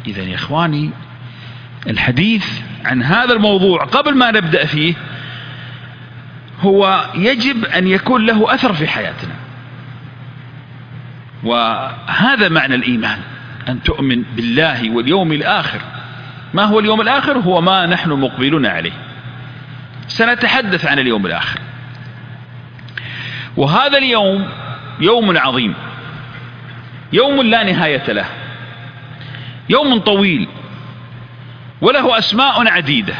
إذن يا إخواني، الحديث عن هذا الموضوع قبل ما نبدأ فيه هو يجب أن يكون له أثر في حياتنا، وهذا معنى الإيمان، أن تؤمن بالله واليوم الآخر. ما هو اليوم الآخر؟ هو ما نحن مقبلون عليه. سنتحدث عن اليوم الآخر، وهذا اليوم يوم عظيم، يوم لا نهاية له، يوم طويل وله أسماء عديدة.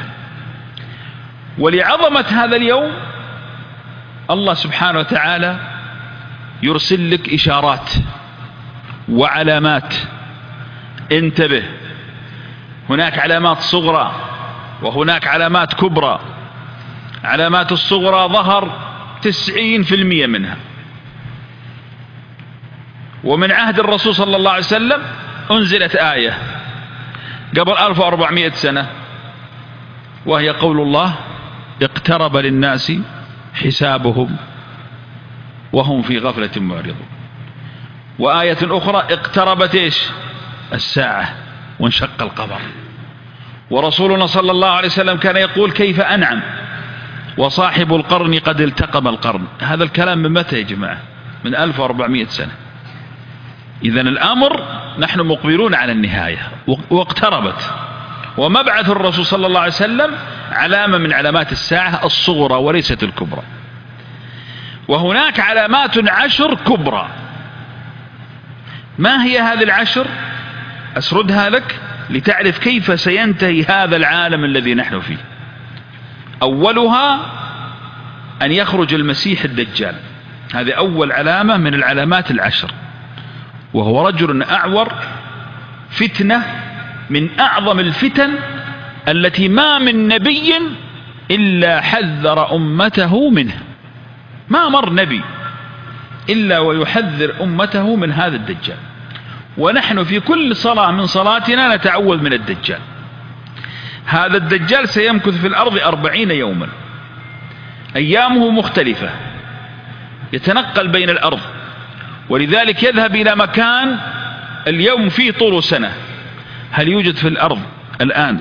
ولعظمة هذا اليوم الله سبحانه وتعالى يرسل لك إشارات وعلامات. انتبه، هناك علامات صغرى وهناك علامات كبرى. علامات الصغرى ظهر 90% منها، ومن عهد الرسول صلى الله عليه وسلم أنزلت آية قبل 1400 سنة، وهي قول الله: اقترب للناس حسابهم وهم في غفلة معرضون. وآية أخرى: اقتربت إيش؟ الساعة وانشق القمر. ورسولنا صلى الله عليه وسلم كان يقول: كيف أنعم وصاحب القرن قد التقم القرن. هذا الكلام من متى يا جماعة؟ من 1400 سنة. إذن الأمر نحن مقبلون على النهاية واقتربت. ومبعث الرسول صلى الله عليه وسلم علامة من علامات الساعة الصغرى وليست الكبرى. وهناك علامات 10 كبرى. ما هي هذه ال10؟ أسردها لك لتعرف كيف سينتهي هذا العالم الذي نحن فيه. أولها أن يخرج المسيح الدجال، هذه أول علامة من العلامات 10، وهو رجل أعور، فتنة من أعظم الفتن التي ما من نبي إلا حذر أمته منه. ما مر نبي إلا ويحذر أمته من هذا الدجال، ونحن في كل صلاة من صلاتنا نتعوذ من الدجال. هذا الدجال سيمكث في الأرض 40 يوما، أيامه مختلفة، يتنقل بين الأرض، ولذلك يذهب إلى مكان اليوم فيه طول سنة. هل يوجد في الأرض الآن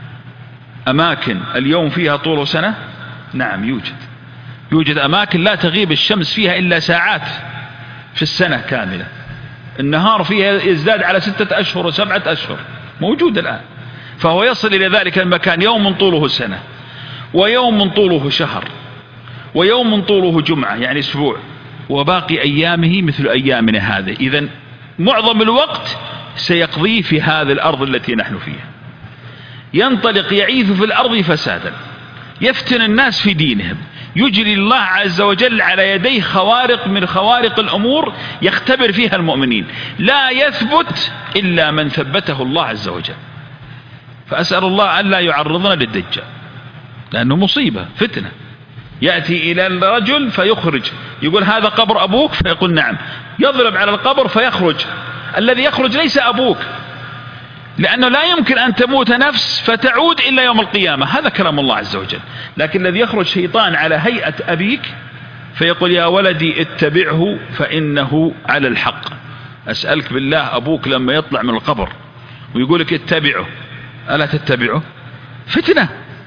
أماكن اليوم فيها طول سنة؟ نعم يوجد. يوجد أماكن لا تغيب الشمس فيها إلا ساعات في السنة كاملة، النهار فيها يزداد على 6 أشهر و7 أشهر، موجود الآن. فهو يصل إلى ذلك المكان يوم طوله سنة، ويوم طوله شهر، ويوم طوله جمعة يعني أسبوع، وباقي أيامه مثل أيامنا هذه. إذن معظم الوقت سيقضيه في هذه الأرض التي نحن فيها. ينطلق يعيث في الأرض فسادا، يفتن الناس في دينهم، يجري الله عز وجل على يديه خوارق من خوارق الأمور يختبر فيها المؤمنين، لا يثبت إلا من ثبته الله عز وجل. فأسأل الله أن لا يعرضنا للدجال، لأنه مصيبة فتنة. يأتي إلى الرجل فيخرج، يقول: هذا قبر أبوك؟ فيقول: نعم. يضرب على القبر فيخرج، الذي يخرج ليس أبوك، لأنه لا يمكن أن تموت نفس فتعود إلا يوم القيامة، هذا كلام الله عز وجل. لكن الذي يخرج شيطان على هيئة أبيك فيقول: يا ولدي اتبعه فإنه على الحق. أسألك بالله، أبوك لما يطلع من القبر ويقولك اتبعه، ألا تتبعه؟ فتنة.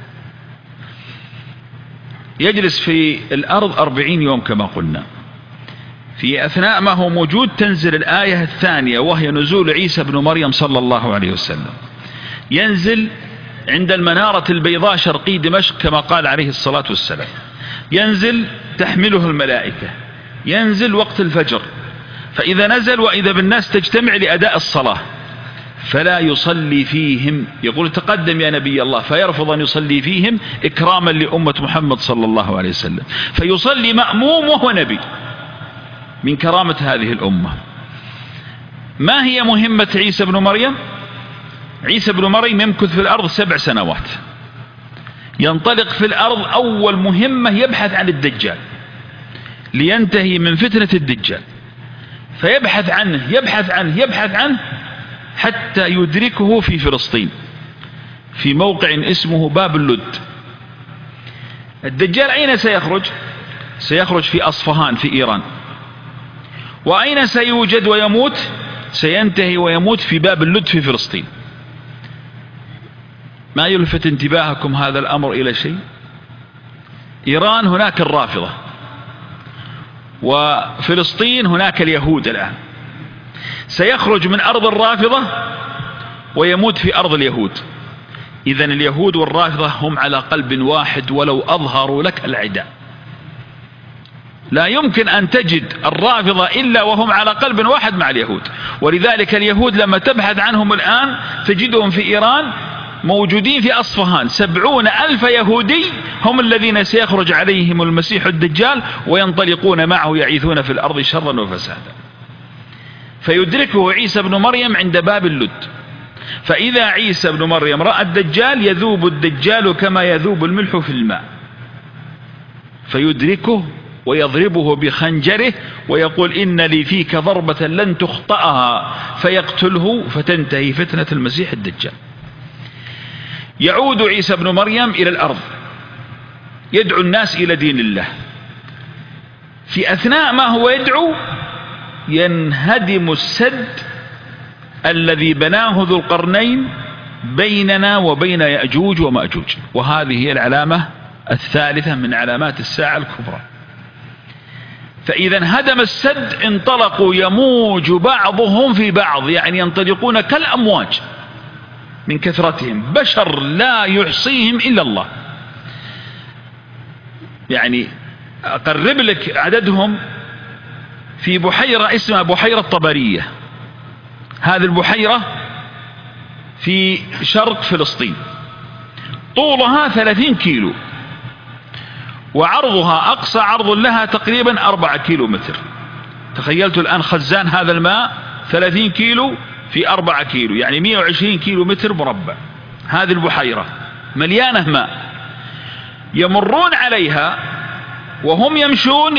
يجلس في الأرض 40 يوم كما قلنا. في أثناء ما هو موجود تنزل الآية الثانية، وهي نزول عيسى بن مريم صلى الله عليه وسلم. ينزل عند المنارة البيضاء شرقي دمشق كما قال عليه الصلاة والسلام. ينزل تحمله الملائكة، ينزل وقت الفجر، فإذا نزل وإذا بالناس تجتمع لأداء الصلاة فلا يصلي فيهم، يقول: تقدم يا نبي الله، فيرفض أن يصلي فيهم إكراما لأمة محمد صلى الله عليه وسلم، فيصلي مأموم وهو نبي من كرامة هذه الأمة. ما هي مهمة عيسى بن مريم؟ عيسى بن مريم يمكث في الأرض 7 سنوات، ينطلق في الأرض. أول مهمة يبحث عن الدجال لينتهي من فتنة الدجال، فيبحث عنه يبحث عنه يبحث عنه حتى يدركه في فلسطين في موقع اسمه باب اللد. الدجال أين سيخرج؟ سيخرج في أصفهان في إيران. وأين سيوجد ويموت؟ سينتهي ويموت في باب اللد في فلسطين. ما يلفت انتباهكم هذا الأمر إلى شيء؟ إيران هناك الرافضة، وفلسطين هناك اليهود الآن. سيخرج من أرض الرافضة ويموت في أرض اليهود. إذن اليهود والرافضة هم على قلب واحد ولو أظهروا لك العداء. لا يمكن أن تجد الرافضة إلا وهم على قلب واحد مع اليهود. ولذلك اليهود لما تبحث عنهم الآن تجدهم في إيران موجودين في أصفهان 70,000 يهودي هم الذين سيخرج عليهم المسيح الدجال، وينطلقون معه يعيثون في الأرض شرا وفسادا. فيدركه عيسى بن مريم عند باب اللد. فإذا عيسى بن مريم رأى الدجال يذوب الدجال كما يذوب الملح في الماء، فيدركه ويضربه بخنجره ويقول إن لي فيك ضربة لن تخطئها، فيقتله فتنتهي فتنة المسيح الدجال. يعود عيسى بن مريم إلى الأرض يدعو الناس إلى دين الله. في أثناء ما هو يدعو ينهدم السد الذي بناه ذو القرنين بيننا وبين يأجوج ومأجوج، وهذه هي العلامة الثالثة من علامات الساعة الكبرى. فإذا انهدم السد انطلقوا يموج بعضهم في بعض، يعني ينطلقون كالأمواج من كثرتهم، بشر لا يحصيهم إلا الله. يعني أقرب لك عددهم في بحيرة اسمها بحيرة طبرية. هذه البحيرة في شرق فلسطين، طولها 30 كيلو، وعرضها أقصى عرض لها تقريبا 4 كيلو متر. تخيلت الآن خزان هذا الماء 30 كيلو في 4 كيلو، يعني 120 كيلو متر مربع. هذه البحيرة مليانة ماء، يمرون عليها وهم يمشون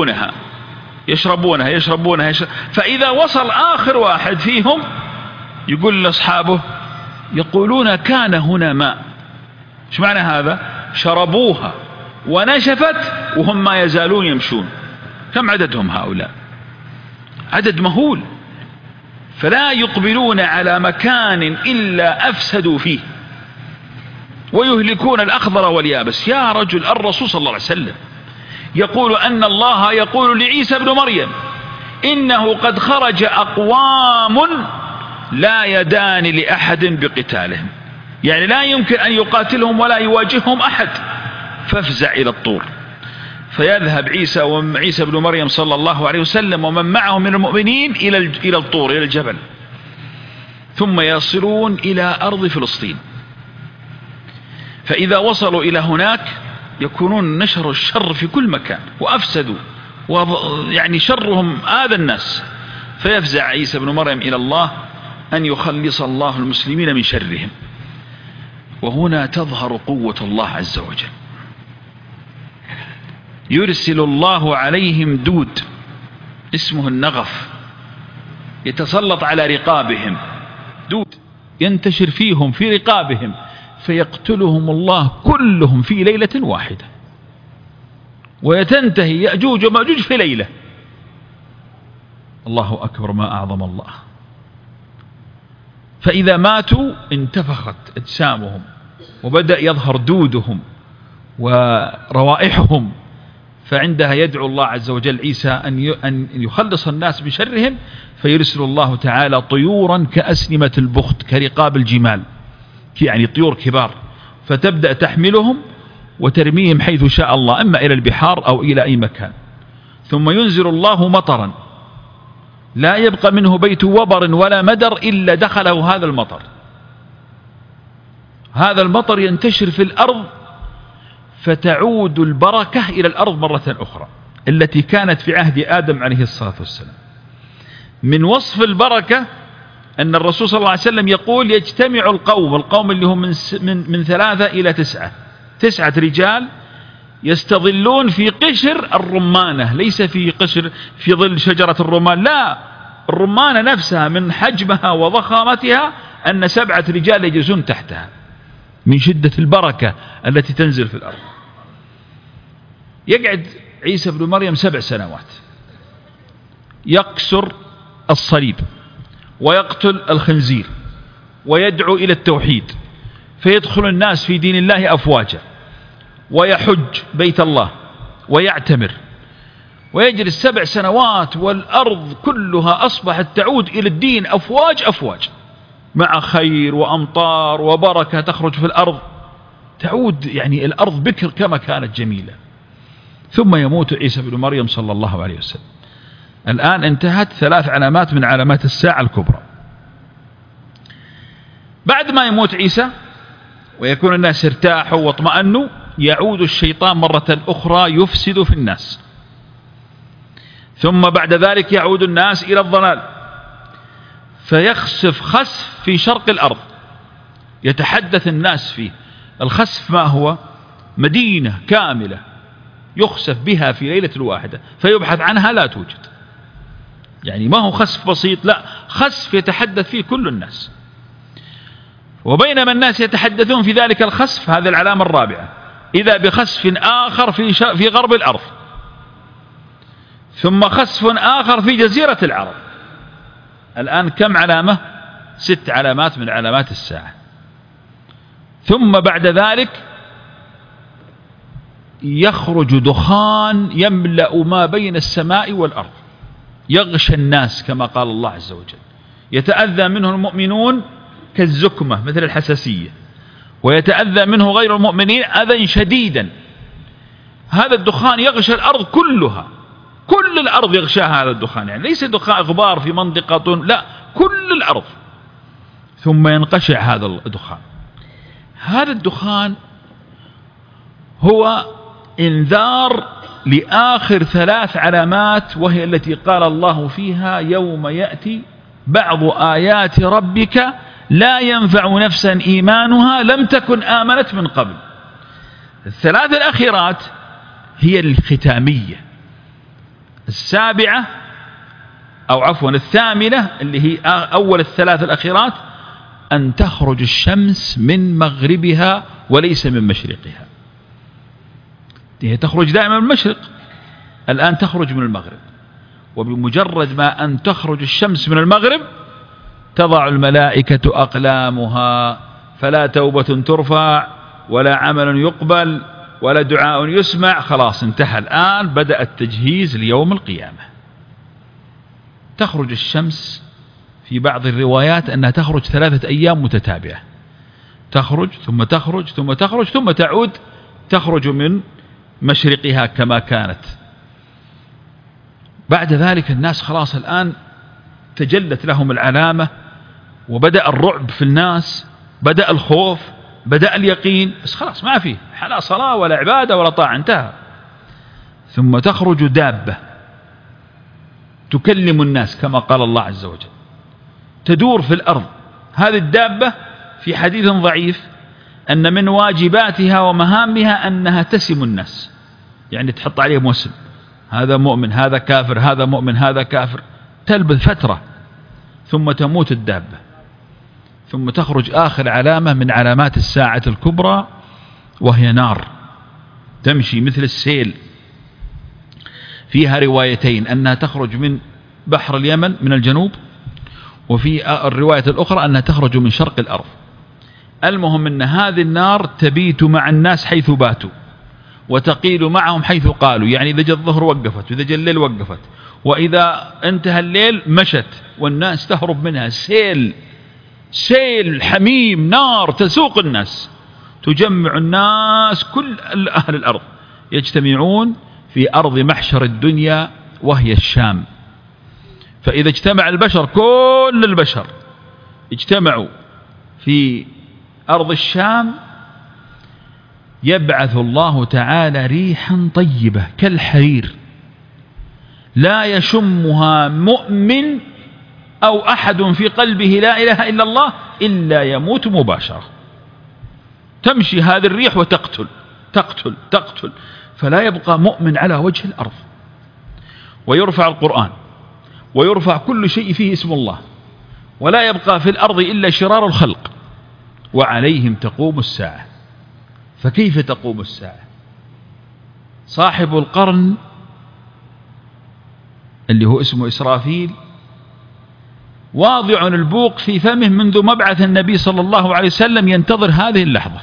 يشربونها. فإذا وصل آخر واحد فيهم يقول لأصحابه، يقولون كان هنا ماء. ايش معنى هذا؟ شربوها ونشفت وهم ما يزالون يمشون. كم عددهم هؤلاء؟ عدد مهول. فلا يقبلون على مكان إلا أفسدوا فيه، ويهلكون الأخضر واليابس. يا رجل، الرسول صلى الله عليه وسلم يقول أن الله يقول لعيسى بن مريم إنه قد خرج أقوام لا يدان لأحد بقتالهم، يعني لا يمكن أن يقاتلهم ولا يواجههم أحد. فافزع إلى الطور، فيذهب عيسى بن مريم صلى الله عليه وسلم ومن معه من المؤمنين إلى الطور، إلى الجبل، ثم يصلون إلى أرض فلسطين. فإذا وصلوا إلى هناك يكونون نشروا الشر في كل مكان وأفسدوا، يعني شرهم آذى الناس. فيفزع عيسى بن مريم إلى الله أن يخلص الله المسلمين من شرهم. وهنا تظهر قوة الله عز وجل. يرسل الله عليهم دود اسمه النغف، يتسلط على رقابهم، دود ينتشر فيهم في رقابهم، فيقتلهم الله كلهم في ليلة واحدة، ويتنتهي يأجوج ومأجوج في ليلة. الله أكبر، ما أعظم الله. فإذا ماتوا انتفخت أجسامهم وبدأ يظهر دودهم وروائحهم، فعندها يدعو الله عز وجل عيسى أن يخلص الناس بشرهم، فيرسل الله تعالى طيورا كأسنمة البخت كرقاب الجمال، يعني طيور كبار، فتبدأ تحملهم وترميهم حيث شاء الله، إما إلى البحار أو إلى أي مكان. ثم ينزل الله مطرا لا يبقى منه بيت وبر ولا مدر إلا دخله هذا المطر. هذا المطر ينتشر في الأرض، فتعود البركة إلى الأرض مرة أخرى التي كانت في عهد آدم عليه الصلاة والسلام. من وصف البركة أن الرسول صلى الله عليه وسلم يقول يجتمع القوم اللي هم من 3 إلى 9 رجال يستظلون في قشر الرمانة، ليس في قشر في ظل شجرة الرمان، لا، الرمانة نفسها من حجمها وضخامتها أن 7 رجال يجلسون تحتها من شدة البركة التي تنزل في الأرض. يقعد عيسى بن مريم 7 سنوات يكسر الصليب ويقتل الخنزير ويدعو إلى التوحيد، فيدخل الناس في دين الله أفواجا، ويحج بيت الله ويعتمر، ويجلس 7 سنوات والأرض كلها أصبحت تعود إلى الدين أفواج أفواج، مع خير وأمطار وبركة تخرج في الأرض، تعود يعني الأرض بكر كما كانت جميلة. ثم يموت عيسى بن مريم صلى الله عليه وسلم. الآن انتهت 3 علامات من علامات الساعة الكبرى. بعد ما يموت عيسى ويكون الناس ارتاحوا واطمأنوا، يعود الشيطان مرة أخرى يفسد في الناس. ثم بعد ذلك يعود الناس إلى الضلال، فيخسف خسف في شرق الأرض يتحدث الناس فيه. الخسف ما هو؟ مدينة كاملة يخسف بها في ليلة واحدة، فيبحث عنها لا توجد. يعني ما هو خسف بسيط، لا، خسف يتحدث فيه كل الناس. وبينما الناس يتحدثون في ذلك الخسف، هذه العلامة الرابعة، إذا بخسف آخر في غرب الأرض، ثم خسف آخر في جزيرة العرب. الآن كم علامة؟ 6 علامات من علامات الساعة. ثم بعد ذلك يخرج دخان يملأ ما بين السماء والأرض، يغشى الناس كما قال الله عز وجل، يتأذى منه المؤمنون كالزكمة مثل الحساسية، ويتأذى منه غير المؤمنين أذى شديدا. هذا الدخان يغشى الأرض كلها، كل الأرض يغشاها هذا الدخان، يعني ليس دخان غبار في منطقة، لا، كل الأرض. ثم ينقشع هذا الدخان. هذا الدخان هو انذار لآخر 3 علامات، وهي التي قال الله فيها: يوم يأتي بعض آيات ربك لا ينفع نفسا إيمانها لم تكن آمنت من قبل. 3 الأخيرات هي الختامية. 7 أو عفوا 8 اللي هي أول 3 الأخيرات، أن تخرج الشمس من مغربها وليس من مشرقها. هي تخرج دائما من المشرق، الآن تخرج من المغرب. وبمجرد ما أن تخرج الشمس من المغرب تضع الملائكة أقلامها، فلا توبة ترفع ولا عمل يقبل ولا دعاء يسمع، خلاص انتهى. الآن بدأ التجهيز ليوم القيامة. تخرج الشمس في بعض الروايات أنها تخرج 3 أيام متتابعة، تخرج ثم تخرج ثم تخرج ثم تعود تخرج من مشرقها كما كانت. بعد ذلك الناس خلاص الآن تجلت لهم العلامة، وبدأ الرعب في الناس، بدأ الخوف، بدأ اليقين، بس خلاص ما فيه لا صلاة ولا عبادة ولا طاعة، انتهى. ثم تخرج دابة تكلم الناس كما قال الله عز وجل، تدور في الأرض. هذه الدابة في حديث ضعيف أن من واجباتها ومهامها أنها تسم الناس، يعني تحط عليهم وسم، هذا مؤمن هذا كافر، هذا مؤمن هذا كافر، تلبث فترة ثم تموت الدابة. ثم تخرج آخر علامة من علامات الساعة الكبرى، وهي نار تمشي مثل السيل. فيها روايتين أنها تخرج من بحر اليمن من الجنوب، وفي الرواية الأخرى أنها تخرج من شرق الأرض. المهم أن هذه النار تبيت مع الناس حيث باتوا، وتقيل معهم حيث قالوا، يعني إذا جاء الظهر وقفت، وإذا جاء الليل وقفت، وإذا انتهى الليل مشت، والناس تهرب منها. سيل حميم، نار تسوق الناس، تجمع الناس، كل أهل الأرض يجتمعون في أرض محشر الدنيا وهي الشام. فإذا اجتمع البشر، كل البشر اجتمعوا في أرض الشام، يبعث الله تعالى ريحا طيبة كالحرير لا يشمها مؤمن أو أحد في قلبه لا إله إلا الله إلا يموت مباشرة. تمشي هذه الريح وتقتل تقتل تقتل، فلا يبقى مؤمن على وجه الأرض. ويرفع القرآن ويرفع كل شيء فيه اسم الله، ولا يبقى في الأرض إلا شرار الخلق، وعليهم تقوم الساعة. فكيف تقوم الساعة؟ صاحب القرن اللي هو اسمه إسرافيل واضع البوق في فمه منذ مبعث النبي صلى الله عليه وسلم ينتظر هذه اللحظة،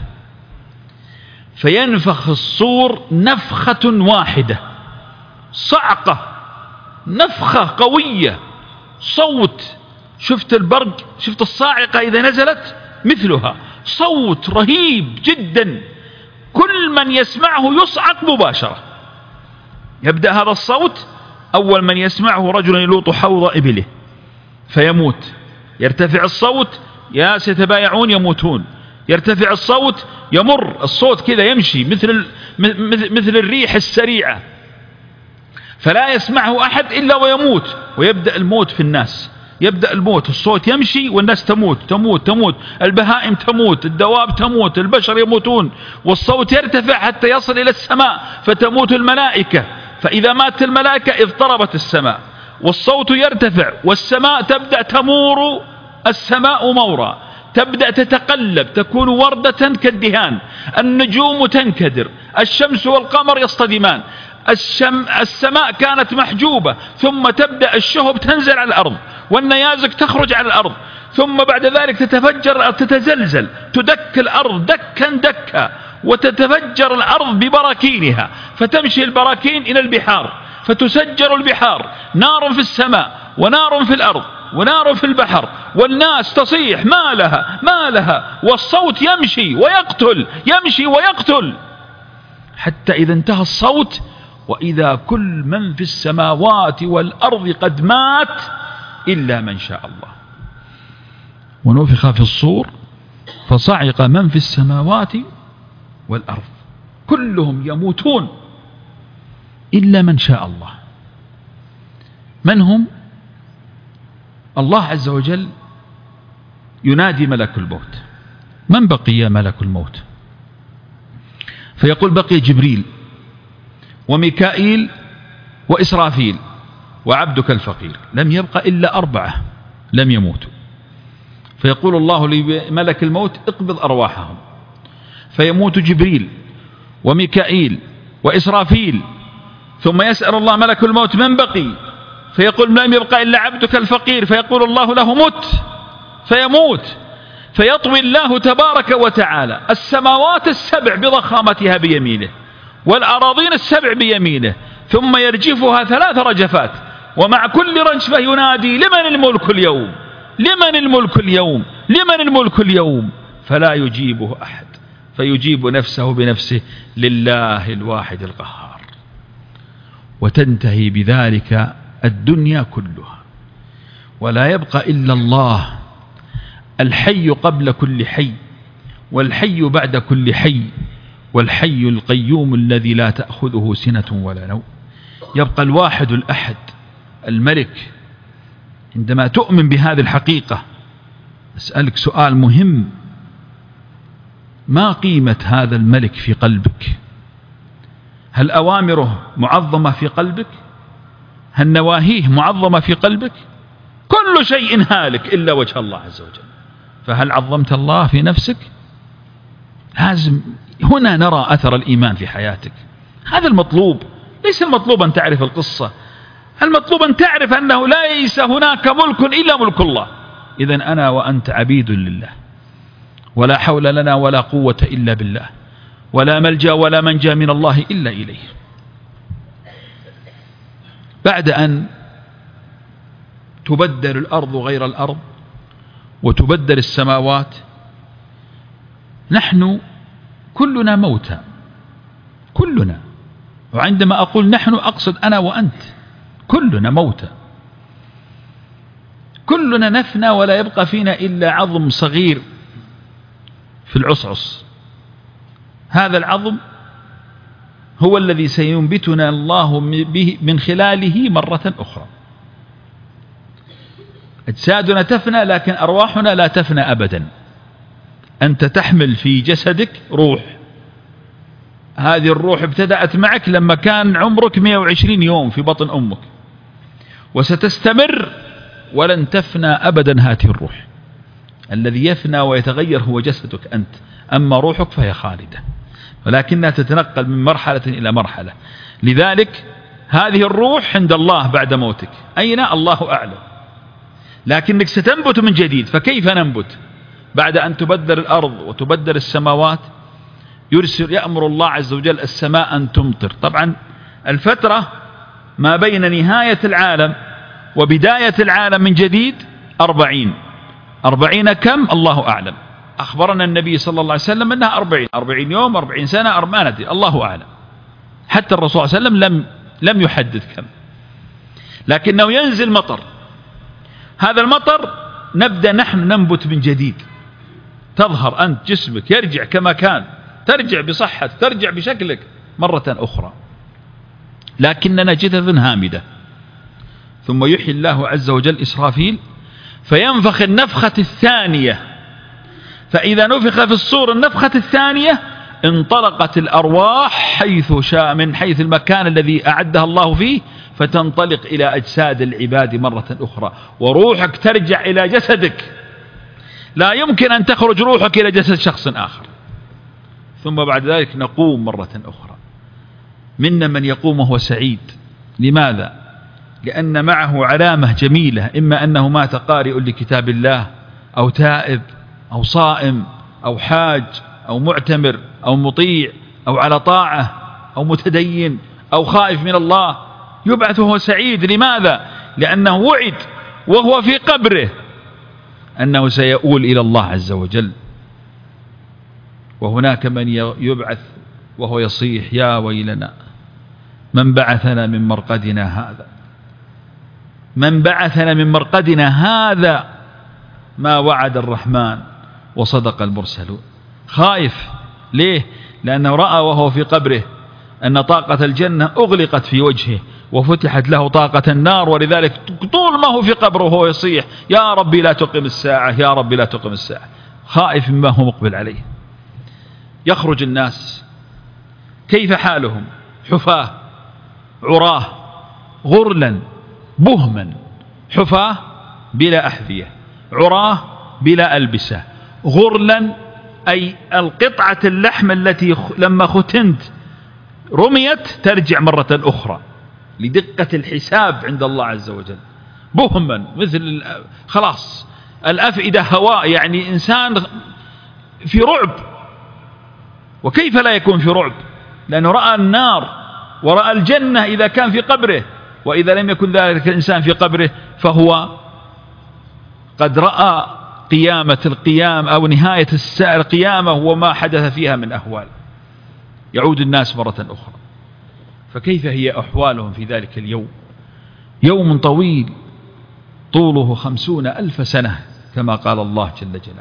فينفخ الصور نفخة واحدة، صعقة، نفخة قوية، صوت. شفت البرق، شفت الصاعقة إذا نزلت مثلها، صوت رهيب جدا، كل من يسمعه يصعق مباشرة. يبدأ هذا الصوت، أول من يسمعه رجل يلوط حوض إبله فيموت، يرتفع الصوت، يا سيتبايعون يموتون، يرتفع الصوت، يمر الصوت كذا يمشي مثل الريح السريعة، فلا يسمعه أحد إلا ويموت، ويبدأ الموت في الناس، يبدأ الموت، الصوت يمشي والناس تموت تموت تموت، البهائم تموت، الدواب تموت، البشر يموتون، والصوت يرتفع حتى يصل إلى السماء فتموت الملائكة، فإذا مات الملائكة اضطربت السماء، والصوت يرتفع والسماء تبدأ تمور، السماء مورا، تبدأ تتقلب، تكون وردة كالدهان، النجوم تنكدر، الشمس والقمر يصطدمان، السماء كانت محجوبة، ثم تبدأ الشهب تنزل على الأرض والنيازك تخرج على الأرض، ثم بعد ذلك تتفجر، تتزلزل، تدك الأرض دكا دكا، وتتفجر الأرض ببراكينها، فتمشي البراكين إلى البحار، فتسجر البحار، نار في السماء ونار في الأرض ونار في البحر، والناس تصيح ما لها ما لها، والصوت يمشي ويقتل، يمشي ويقتل، حتى إذا انتهى الصوت وإذا كل من في السماوات والأرض قد مات إلا من شاء الله. ونفخ في الصور فصعق من في السماوات والأرض، كلهم يموتون إلا من شاء الله. من هم؟ الله عز وجل ينادي ملك الموت: من بقي يا ملك الموت؟ فيقول: بقي جبريل وميكائيل وإسرافيل وعبدك الفقير، لم يبقى إلا 4 لم يموتوا. فيقول الله لملك الموت: اقبض أرواحهم. فيموت جبريل وميكائيل وإسرافيل، ثم يسأل الله ملك الموت: من بقي؟ فيقول: لم يبقى إلا عبدك الفقير. فيقول الله له: مت. فيموت، فيطوي الله تبارك وتعالى السماوات السبع بضخامتها بيمينه، والأراضين السبع بيمينه، ثم يرجفها 3 رجفات، ومع كل رجفة ينادي: لمن الملك اليوم؟ لمن الملك اليوم؟ لمن الملك اليوم؟ فلا يجيبه أحد، فيجيب نفسه بنفسه: لله الواحد القهار. وتنتهي بذلك الدنيا كلها، ولا يبقى إلا الله، الحي قبل كل حي، والحي بعد كل حي، والحي القيوم الذي لا تأخذه سنة ولا نوم. يبقى الواحد الأحد الملك. عندما تؤمن بهذه الحقيقة أسألك سؤال مهم: ما قيمة هذا الملك في قلبك؟ هل أوامره معظمة في قلبك؟ هل نواهيه معظمة في قلبك؟ كل شيء هالك إلا وجه الله عز وجل، فهل عظمت الله في نفسك؟ لازم هنا نرى أثر الإيمان في حياتك. هذا المطلوب، ليس المطلوب أن تعرف القصة، المطلوب أن تعرف أنه ليس هناك ملك إلا ملك الله. إذن أنا وأنت عبيد لله، ولا حول لنا ولا قوة إلا بالله، ولا ملجأ ولا منجا من الله إلا إليه. بعد أن تبدل الأرض غير الأرض وتبدل السماوات، نحن كلنا موتى، كلنا. وعندما أقول نحن أقصد أنا وأنت، كلنا موتى، كلنا نفنى، ولا يبقى فينا إلا عظم صغير في العصعص. هذا العظم هو الذي سينبتنا الله به من خلاله مرة أخرى. أجسادنا تفنى، لكن أرواحنا لا تفنى أبدا. أنت تحمل في جسدك روح، هذه الروح ابتدأت معك لما كان عمرك 120 يوم في بطن أمك، وستستمر ولن تفنى أبدا هذه الروح. الذي يفنى ويتغير هو جسدك أنت، أما روحك فهي خالدة، ولكنها تتنقل من مرحلة إلى مرحلة. لذلك هذه الروح عند الله بعد موتك، أين؟ الله أعلم. لكنك ستنبت من جديد. فكيف ننبت بعد أن تبدل الأرض وتبدل السماوات؟ يأمر الله عز وجل السماء أن تمطر. طبعا الفترة ما بين نهاية العالم وبداية العالم من جديد 40 كم؟ الله أعلم. أخبرنا النبي صلى الله عليه وسلم أنها 40 يوم 40 سنة ما ندري، الله أعلم. حتى الرسول صلى الله عليه وسلم لم يحدد كم، لكنه ينزل مطر. هذا المطر نبدأ نحن ننبت من جديد، تظهر أنت جسمك يرجع كما كان، ترجع بصحة، ترجع بشكلك مرة أخرى، لكننا جثث هامدة. ثم يحيي الله عز وجل إسرافيل فينفخ النفخة الثانية، فإذا نفخ في الصور النفخة الثانية انطلقت الأرواح حيث شاء، من حيث المكان الذي أعدها الله فيه، فتنطلق إلى أجساد العباد مرة أخرى، وروحك ترجع إلى جسدك. لا يمكن أن تخرج روحك إلى جسد شخص آخر. ثم بعد ذلك نقوم مرة أخرى. منا من يقوم وهو سعيد. لماذا؟ لأن معه علامة جميلة، إما أنه مات قارئ لكتاب الله، أو تائب، أو صائم، أو حاج، أو معتمر، أو مطيع، أو على طاعة، أو متدين، أو خائف من الله. يبعث وهو سعيد. لماذا؟ لأنه وعد وهو في قبره أنه سيؤول إلى الله عز وجل. وهناك من يبعث وهو يصيح: يا ويلنا من بعثنا من مرقدنا هذا، من بعثنا من مرقدنا هذا، ما وعد الرحمن وصدق المرسلون. خائف. ليه؟ لأنه رأى وهو في قبره أن طاقة الجنة أغلقت في وجهه وفتحت له طاقة النار، ولذلك طول ما هو في قبره وهو يصيح: يا ربي لا تقم الساعة، يا ربي لا تقم الساعة، خائف مما هو مقبل عليه. يخرج الناس كيف حالهم؟ حفاة عراه غرلا بهما، حفاة بلا أحذية، عراه بلا ألبسة، غرلا أي القطعة اللحم التي لما ختنت رميت ترجع مرة أخرى لدقة الحساب عند الله عز وجل. بهما مثل خلاص الأفئدة هواء، يعني إنسان في رعب. وكيف لا يكون في رعب؟ لأنه رأى النار ورأى الجنة إذا كان في قبره، وإذا لم يكن ذلك الإنسان في قبره فهو قد رأى قيامة القيام أو نهاية القيامة وما حدث فيها من أهوال. يعود الناس مرة أخرى. فكيف هي أحوالهم في ذلك اليوم؟ يوم طويل طوله 50,000 سنة كما قال الله جل جلاله.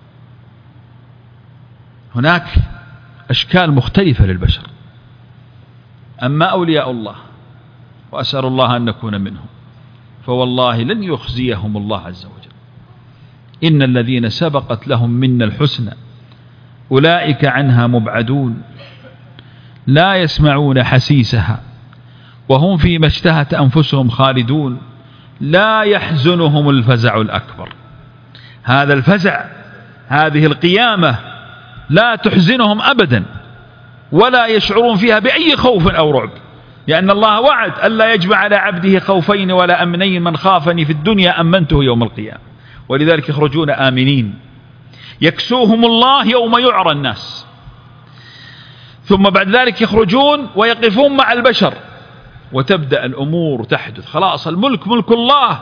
هناك أشكال مختلفة للبشر. أما أولياء الله، وأسأل الله أن نكون منهم، فوالله لن يخزيهم الله عز وجل. إن الذين سبقت لهم منا الحسنى أولئك عنها مبعدون لا يسمعون حسيسها وهم فيما اشتهت أنفسهم خالدون لا يحزنهم الفزع الأكبر. هذا الفزع، هذه القيامة لا تحزنهم أبدا، ولا يشعرون فيها بأي خوف أو رعب، لأن الله وعد ألا يجمع على عبده خوفين ولا أمنين: من خافني في الدنيا أمنته يوم القيامة. ولذلك يخرجون آمنين، يكسوهم الله يوم يعرى الناس. ثم بعد ذلك يخرجون ويقفون مع البشر، وتبدأ الأمور تحدث. خلاص الملك ملك الله.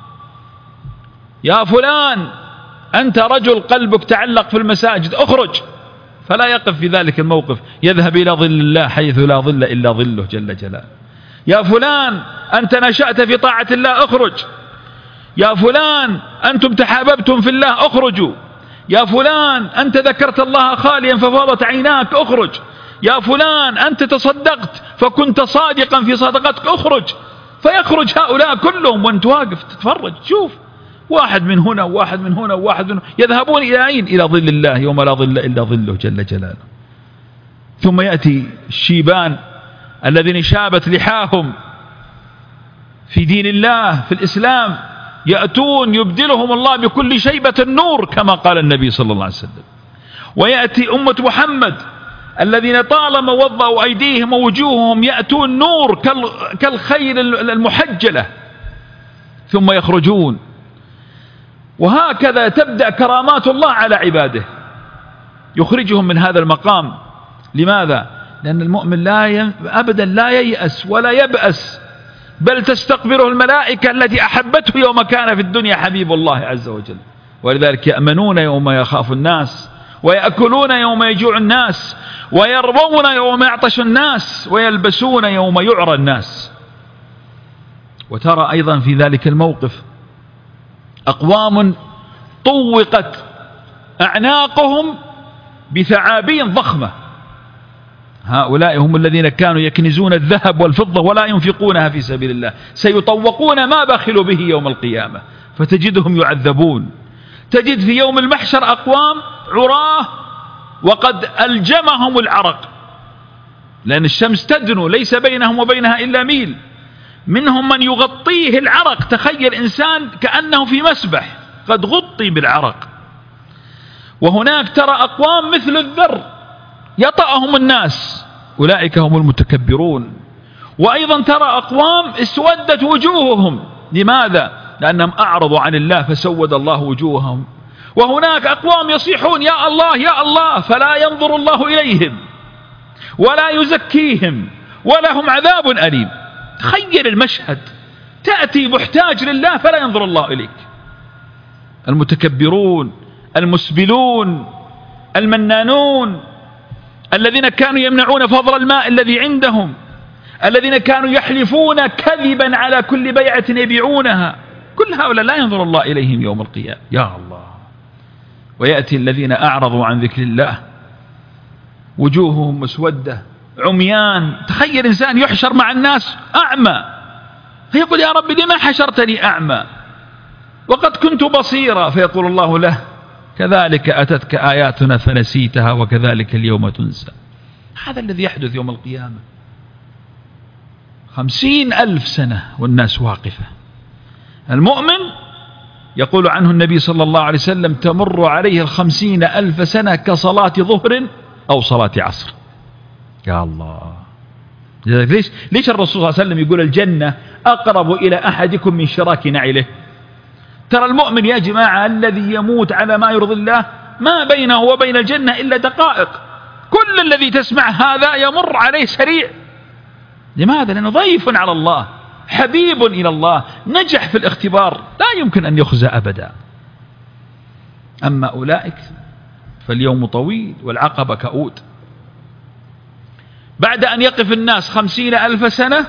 يا فلان أنت رجل قلبك تعلق في المساجد، اخرج. فلا يقف في ذلك الموقف، يذهب إلى ظل الله حيث لا ظل إلا ظله جل جلاله. يا فلان أنت نشأت في طاعة الله، اخرج. يا فلان أنتم تحاببتم في الله، اخرجوا. يا فلان أنت ذكرت الله خاليا ففاضت عيناك، اخرج. يا فلان أنت تصدقت فكنت صادقا في صدقتك، اخرج. فيخرج هؤلاء كلهم وانت واقف تتفرج، شوف واحد من هنا وواحد من هنا وواحد من هنا، يذهبون إلى أين؟ إلى ظل الله يوم لا ظل إلا ظله جل جلاله. ثم يأتي الشيبان الذين شابت لحاهم في دين الله في الإسلام، يأتون يبدلهم الله بكل شيبة النور كما قال النبي صلى الله عليه وسلم. ويأتي أمة محمد الذين طالما وضعوا أيديهم ووجوههم يأتون نور كالخيل المحجلة، ثم يخرجون وهكذا تبدأ كرامات الله على عباده، يخرجهم من هذا المقام. لماذا؟ لأن المؤمن أبدا لا ييأس ولا يبأس، بل تستقبله الملائكة التي أحبته يوم كان في الدنيا حبيب الله عز وجل. ولذلك يأمنون يوم يخاف الناس، ويأكلون يوم يجوع الناس، ويربون يوم يعطش الناس، ويلبسون يوم يعرى الناس. وترى أيضا في ذلك الموقف أقوام طوقت أعناقهم بثعابين ضخمة، هؤلاء هم الذين كانوا يكنزون الذهب والفضة ولا ينفقونها في سبيل الله، سيطوقون ما بخلوا به يوم القيامة، فتجدهم يعذبون. تجد في يوم المحشر أقوام عراه وقد ألجمهم العرق، لأن الشمس تدنو ليس بينهم وبينها إلا ميل، منهم من يغطيه العرق، تخيل إنسان كأنه في مسبح قد غطي بالعرق. وهناك ترى أقوام مثل الذر يطأهم الناس، أولئك هم المتكبرون. وأيضا ترى أقوام اسودت وجوههم، لماذا؟ لأنهم أعرضوا عن الله فسود الله وجوههم. وهناك أقوام يصيحون يا الله يا الله، فلا ينظر الله إليهم ولا يزكيهم ولهم عذاب أليم. تخيل المشهد، تأتي محتاج لله فلا ينظر الله إليك. المتكبرون المسبلون المنانون الذين كانوا يمنعون فضل الماء الذي عندهم، الذين كانوا يحلفون كذبا على كل بيعة يبيعونها، كل هؤلاء لا ينظر الله إليهم يوم القيامة. يا الله. ويأتي الذين أعرضوا عن ذكر الله وجوههم مسودة عميان. تخيل إنسان يحشر مع الناس أعمى، فيقول يا رب لما حشرتني أعمى وقد كنت بصيرا؟ فيقول الله له كذلك أتتك آياتنا فنسيتها وكذلك اليوم تنسى. هذا الذي يحدث يوم القيامة. 50,000 سنة والناس واقفة. المؤمن يقول عنه النبي صلى الله عليه وسلم تمر عليه 50,000 سنة كصلاة ظهر أو صلاة عصر. يا الله. ليش الرسول صلى الله عليه وسلم يقول الجنة أقرب إلى أحدكم من شراك نعله؟ ترى المؤمن يا جماعة الذي يموت على ما يرضي الله ما بينه وبين الجنة إلا دقائق، كل الذي تسمع هذا يمر عليه سريع. لماذا؟ لأنه ضيف على الله، حبيب إلى الله، نجح في الاختبار، لا يمكن أن يخزى أبدا. أما أولئك فاليوم طويل والعقبة كؤود. بعد أن يقف الناس 50,000 سنة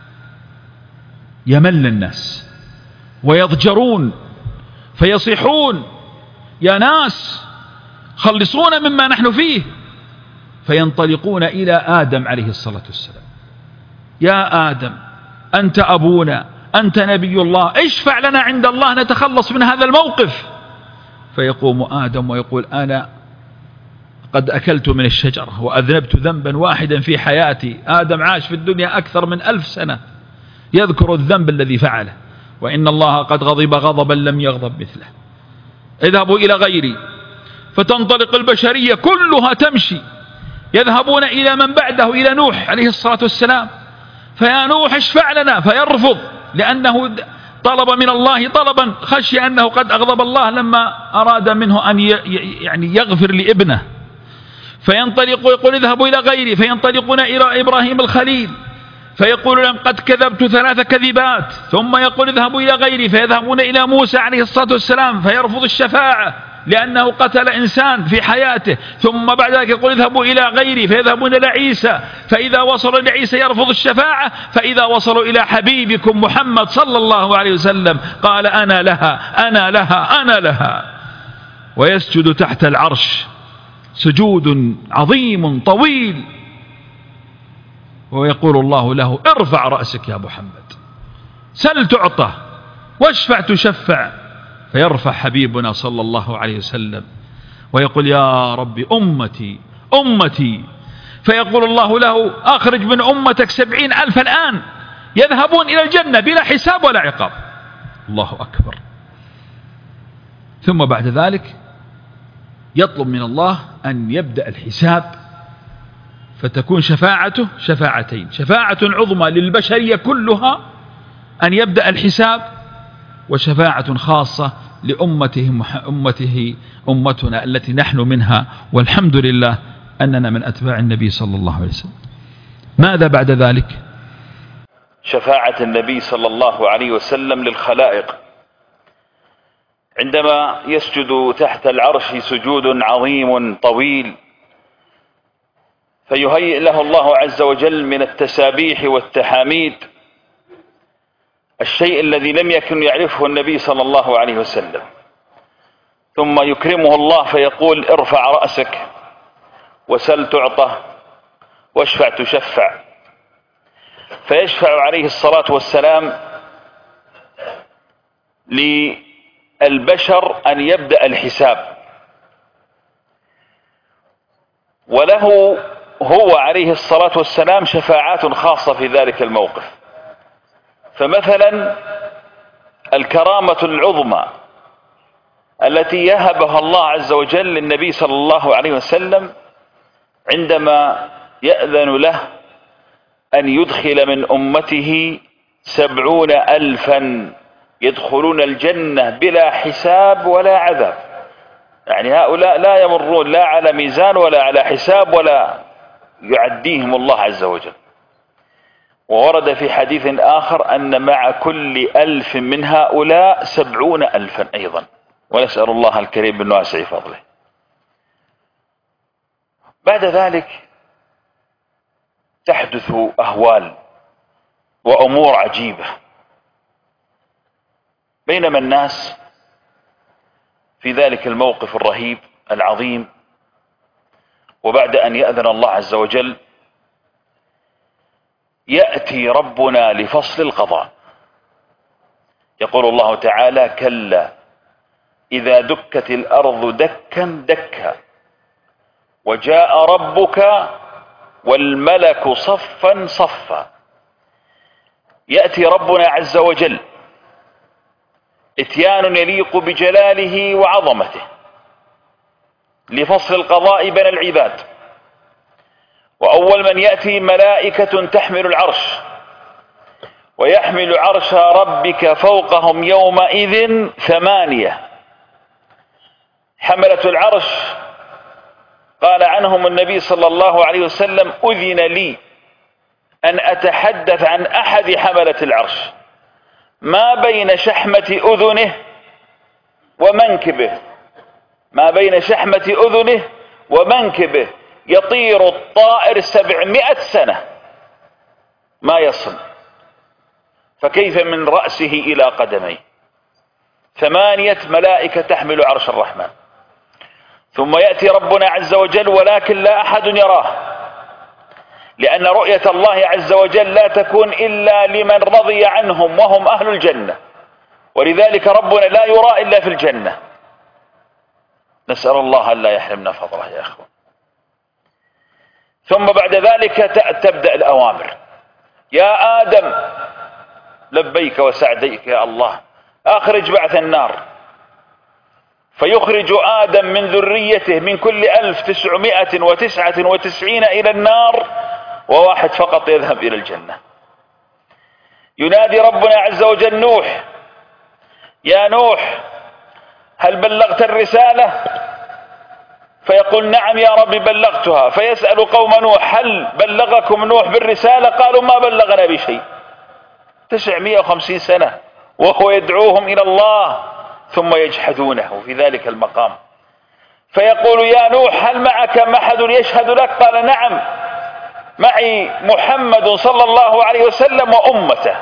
يمل الناس ويضجرون فيصيحون يا ناس خلصونا مما نحن فيه، فينطلقون إلى آدم عليه الصلاة والسلام. يا آدم أنت أبونا، أنت نبي الله، اشفع لنا عند الله نتخلص من هذا الموقف. فيقوم آدم ويقول أنا قد أكلت من الشجرة وأذنبت ذنبا واحدا في حياتي. آدم عاش في الدنيا أكثر من 1000 سنة يذكر الذنب الذي فعله، وإن الله قد غضب غضبا لم يغضب مثله. اذهبوا إلى غيري. فتنطلق البشرية كلها تمشي، يذهبون إلى من بعده، إلى نوح عليه الصلاة والسلام. فيا نوح اشفع لنا، فيرفض لأنه طلب من الله طلبا خشي أنه قد أغضب الله لما أراد منه أن يعني يغفر لابنه. فينطلق ويقول اذهبوا إلى غيري، فينطلقون إلى إبراهيم الخليل فيقول لهم قد كذبت 3 كذبات. ثم يقول اذهبوا إلى غيري، فيذهبون إلى موسى عليه الصلاة والسلام فيرفض الشفاعة لأنه قتل إنسان في حياته. ثم بعد ذلك يقول اذهبوا إلى غيري، فيذهبون إلى عيسى، فإذا وصلوا إلى عيسى يرفض الشفاعة. فإذا وصلوا إلى حبيبكم محمد صلى الله عليه وسلم قال أنا لها أنا لها أنا لها، ويسجد تحت العرش سجود عظيم طويل، ويقول الله له ارفع رأسك يا محمد، سل تعطى واشفع تشفع. فيرفع حبيبنا صلى الله عليه وسلم ويقول يا رب أمتي أمتي. فيقول الله له أخرج من أمتك 70,000 الآن يذهبون إلى الجنة بلا حساب ولا عقاب. الله أكبر. ثم بعد ذلك يطلب من الله أن يبدأ الحساب، فتكون شفاعته شفاعتين: شفاعة عظمى للبشرية كلها أن يبدأ الحساب، وشفاعة خاصة أمتنا التي نحن منها، والحمد لله أننا من أتباع النبي صلى الله عليه وسلم. ماذا بعد ذلك؟ شفاعة النبي صلى الله عليه وسلم للخلائق عندما يسجد تحت العرش سجود عظيم طويل، فيهيئ له الله عز وجل من التسابيح والتحاميد الشيء الذي لم يكن يعرفه النبي صلى الله عليه وسلم، ثم يكرمه الله فيقول: ارفع رأسك وسل تعطى واشفع تشفع. فيشفع عليه الصلاة والسلام للبشر أن يبدأ الحساب، وله هو عليه الصلاة والسلام شفاعات خاصة في ذلك الموقف. فمثلا الكرامة العظمى التي يهبها الله عز وجل للنبي صلى الله عليه وسلم عندما يأذن له أن يدخل من أمته 70,000 يدخلون الجنة بلا حساب ولا عذاب. يعني هؤلاء لا يمرون لا على ميزان ولا على حساب ولا يعديهم الله عز وجل. وورد في حديث آخر أن مع كل 1000 من هؤلاء 70,000 أيضا، ونسأل الله الكريم من واسع فضله. بعد ذلك تحدث أهوال وأمور عجيبة، بينما الناس في ذلك الموقف الرهيب العظيم، وبعد أن يأذن الله عز وجل يأتي ربنا لفصل القضاء. يقول الله تعالى: كلا إذا دكت الأرض دكا دكا وجاء ربك والملك صفا صفا. يأتي ربنا عز وجل اتيان يليق بجلاله وعظمته لفصل القضاء بين العباد. وأول من يأتي ملائكة تحمل العرش، ويحمل عرش ربك فوقهم يومئذ 8. حملة العرش قال عنهم النبي صلى الله عليه وسلم: أذن لي أن أتحدث عن أحد حملة العرش ما بين شحمة أذنه ومنكبه، ما بين شحمة أذنه ومنكبه يطير الطائر 700 سنة ما يصل، فكيف من رأسه إلى قدميه؟ 8 ملائكة تحمل عرش الرحمن. ثم يأتي ربنا عز وجل ولكن لا أحد يراه، لأن رؤية الله عز وجل لا تكون إلا لمن رضي عنهم وهم أهل الجنة، ولذلك ربنا لا يرى إلا في الجنة. نسأل الله أن لا يحرمنا فضله يا أخوان. ثم بعد ذلك تبدأ الأوامر: يا آدم لبيك وسعديك يا الله، أخرج بعث النار. فيخرج آدم من ذريته من كل 1999 إلى النار، وواحد فقط يذهب إلى الجنة. ينادي ربنا عز وجل نوح: يا نوح هل بلغت الرسالة؟ فيقول: نعم يا رب بلغتها. فيسأل قوم نوح: هل بلغكم نوح بالرسالة؟ قالوا: ما بلغنا بشيء. 950 سنة وهو يدعوهم إلى الله، ثم يجحدونه في ذلك المقام. فيقول: يا نوح هل معك أحد يشهد لك؟ قال: نعم معي محمد صلى الله عليه وسلم وأمته.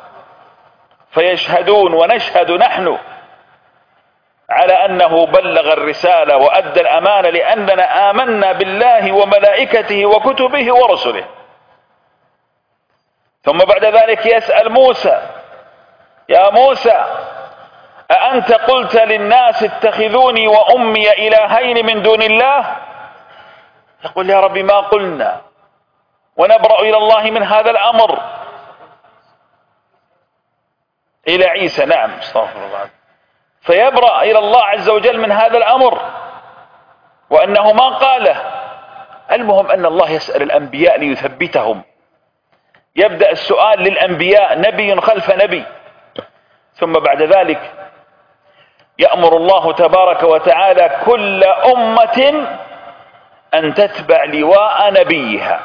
فيشهدون ونشهد نحن على أنه بلغ الرسالة وأدى الأمانة، لأننا آمنا بالله وملائكته وكتبه ورسله. ثم بعد ذلك يسأل موسى: يا موسى أأنت قلت للناس اتخذوني وأمي إلهين من دون الله؟ يقول: يا رب ما قلنا، ونبرأ إلى الله من هذا الأمر. إلى عيسى، نعم استغفر الله. فيبرأ إلى الله عز وجل من هذا الأمر وأنه ما قاله. المهم أن الله يسأل الأنبياء ليثبتهم. يبدأ السؤال للأنبياء نبي خلف نبي. ثم بعد ذلك يأمر الله تبارك وتعالى كل أمة أن تتبع لواء نبيها،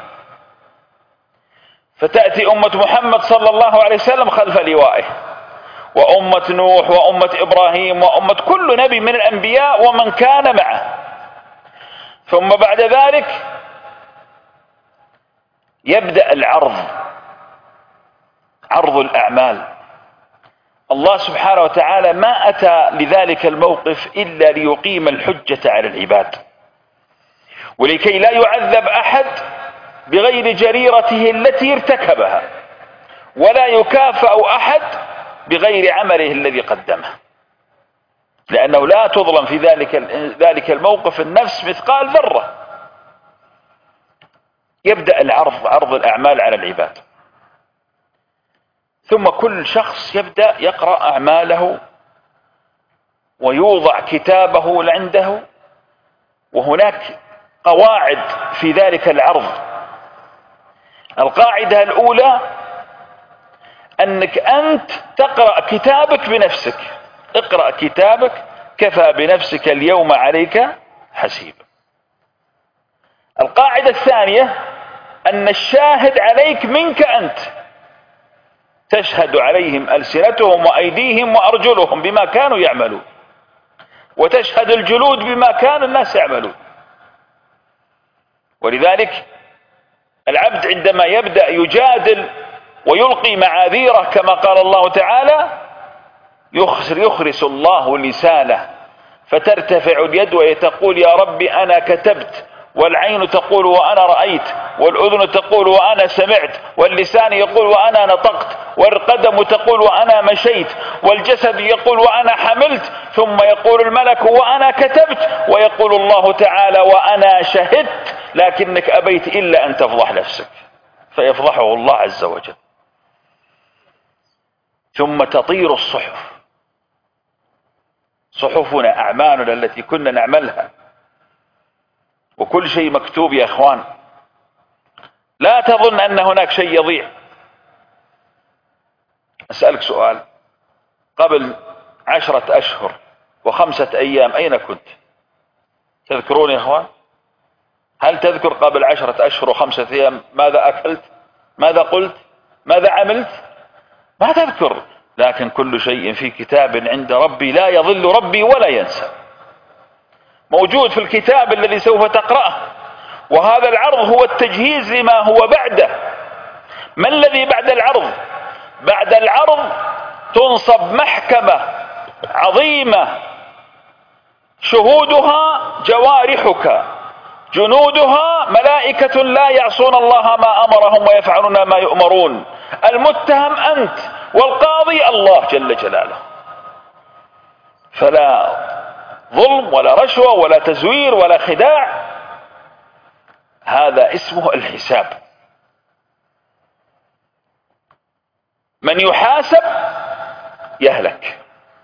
فتأتي أمة محمد صلى الله عليه وسلم خلف لوائه، وأمة نوح وأمة إبراهيم وأمة كل نبي من الأنبياء ومن كان معه. ثم بعد ذلك يبدأ عرض الأعمال. الله سبحانه وتعالى ما أتى لذلك الموقف إلا ليقيم الحجة على العباد، ولكي لا يعذب أحد بغير جريرته التي ارتكبها، ولا يكافأ أحد بغير عمله الذي قدمه، لأنه لا تظلم في ذلك الموقف النفس مثقال ذرة. يبدأ عرض الأعمال على العباد، ثم كل شخص يبدأ يقرأ أعماله ويوضع كتابه عنده، وهناك قواعد في ذلك العرض. القاعدة الأولى أنك أنت تقرأ كتابك بنفسك، اقرأ كتابك كفى بنفسك اليوم عليك حسيبا. القاعدة الثانية أن الشاهد عليك منك أنت، تشهد عليهم ألسنتهم وأيديهم وأرجلهم بما كانوا يعملون، وتشهد الجلود بما كان الناس يعملون. ولذلك العبد عندما يبدأ يجادل ويلقي معاذيره كما قال الله تعالى يخرس الله لسانه، فترتفع اليد وتقول يا ربي أنا كتبت، والعين تقول وأنا رأيت، والأذن تقول وأنا سمعت، واللسان يقول وأنا نطقت، والقدم تقول وأنا مشيت، والجسد يقول وأنا حملت، ثم يقول الملك وأنا كتبت، ويقول الله تعالى وأنا شهدت، لكنك أبيت إلا أن تفضح نفسك، فيفضحه الله عز وجل. ثم تطير الصحف، صحفنا أعمالنا التي كنا نعملها، وكل شيء مكتوب يا أخوان. لا تظن أن هناك شيء يضيع. أسألك سؤال، قبل 10 أشهر و5 أيام أين كنت؟ تذكرون يا أخوان؟ هل تذكر قبل 10 أشهر و5 أيام ماذا أكلت؟ ماذا قلت؟ ماذا عملت؟ ما تذكر، لكن كل شيء في كتاب عند ربي لا يضل ربي ولا ينسى، موجود في الكتاب الذي سوف تقرأه. وهذا العرض هو التجهيز لما هو بعده. ما الذي بعد العرض؟ بعد العرض تنصب محكمة عظيمة شهودها جوارحك، جنودها ملائكة لا يعصون الله ما أمرهم ويفعلون ما يؤمرون. المتهم أنت، والقاضي الله جل جلاله. فلا ظلم ولا رشوة ولا تزوير ولا خداع، هذا اسمه الحساب. من يحاسب يهلك،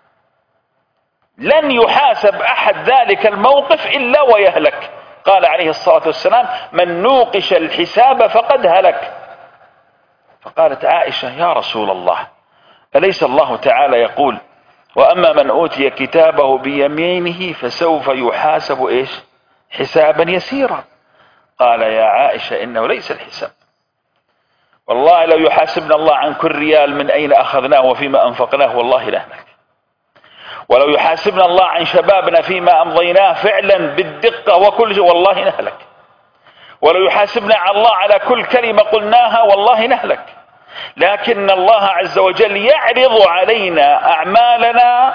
لن يحاسب أحد ذلك الموقف إلا ويهلك. قال عليه الصلاة والسلام من نوقش الحساب فقد هلك. فقالت عائشة يا رسول الله أليس الله تعالى يقول وأما من أوتي كتابه بيمينه فسوف يحاسب إيش؟ حسابا يسيرا. قال يا عائشة إنه ليس الحساب، والله لو يحاسبنا الله عن كل ريال من أين أخذناه وفيما أنفقناه والله لهلك، ولو يحاسبنا الله عن شبابنا فيما أمضيناه فعلا بالدقة وكل شيء والله نهلك، ولو يحاسبنا الله على كل كلمة قلناها والله نهلك. لكن الله عز وجل يعرض علينا أعمالنا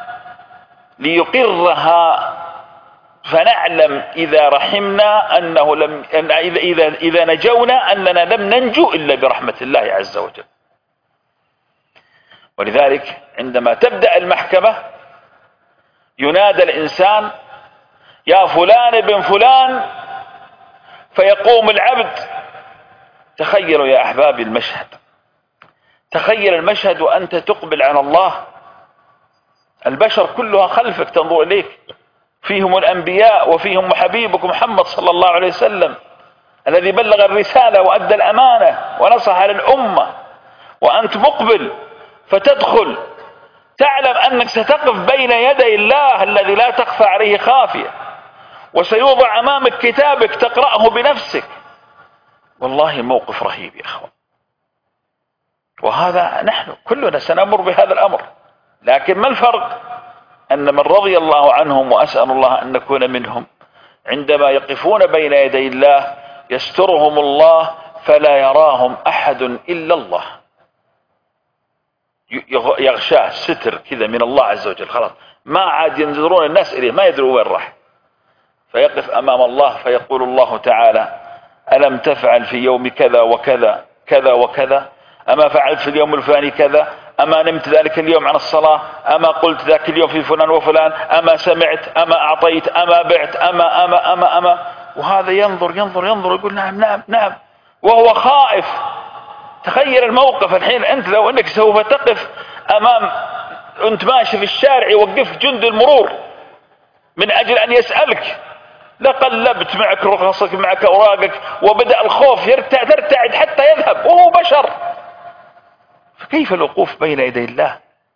ليقرها، فنعلم إذا رحمنا أنه إذا نجونا أننا لم ننجو إلا برحمة الله عز وجل. ولذلك عندما تبدأ المحكمة ينادى الإنسان يا فلان ابن فلان، فيقوم العبد. تخيلوا يا أحبابي المشهد، تخيل المشهد وأنت تقبل على الله، البشر كلها خلفك تنظر إليك، فيهم الأنبياء وفيهم حبيبك محمد صلى الله عليه وسلم الذي بلغ الرسالة وأدى الأمانة ونصح للأمة، وأنت مقبل فتدخل تعلم أنك ستقف بين يدي الله الذي لا تخفى عليه خافية، وسيوضع أمامك كتابك تقرأه بنفسك. والله موقف رهيب يا أخوان، وهذا نحن كلنا سنمر بهذا الأمر. لكن ما الفرق؟ أن من رضي الله عنهم، وأسأل الله أن نكون منهم، عندما يقفون بين يدي الله يسترهم الله فلا يراهم أحد إلا الله، يغشاه ستر كذا من الله عز وجل، خلاص ما عاد ينظرون الناس إليه، ما يدروا وين راح. فيقف أمام الله فيقول الله تعالى: ألم تفعل في يوم كذا وكذا كذا وكذا؟ أما فعلت في اليوم الفلاني كذا؟ أما نمت ذلك اليوم عن الصلاة؟ أما قلت ذاك اليوم في فلان وفلان؟ أما سمعت؟ أما أعطيت؟ أما بعت؟ أما وهذا ينظر ينظر ينظر يقول نعم نعم نعم، وهو خائف. تخيل الموقف الحين، أنت لو أنك سوف تقف أمام، أنت ماشي في الشارع يوقف جند المرور من أجل أن يسألك، لقلبت معك رخصك معك أوراقك، وبدأ الخوف ترتعد حتى يذهب وهو بشر. فكيف الوقوف بين يدي الله؟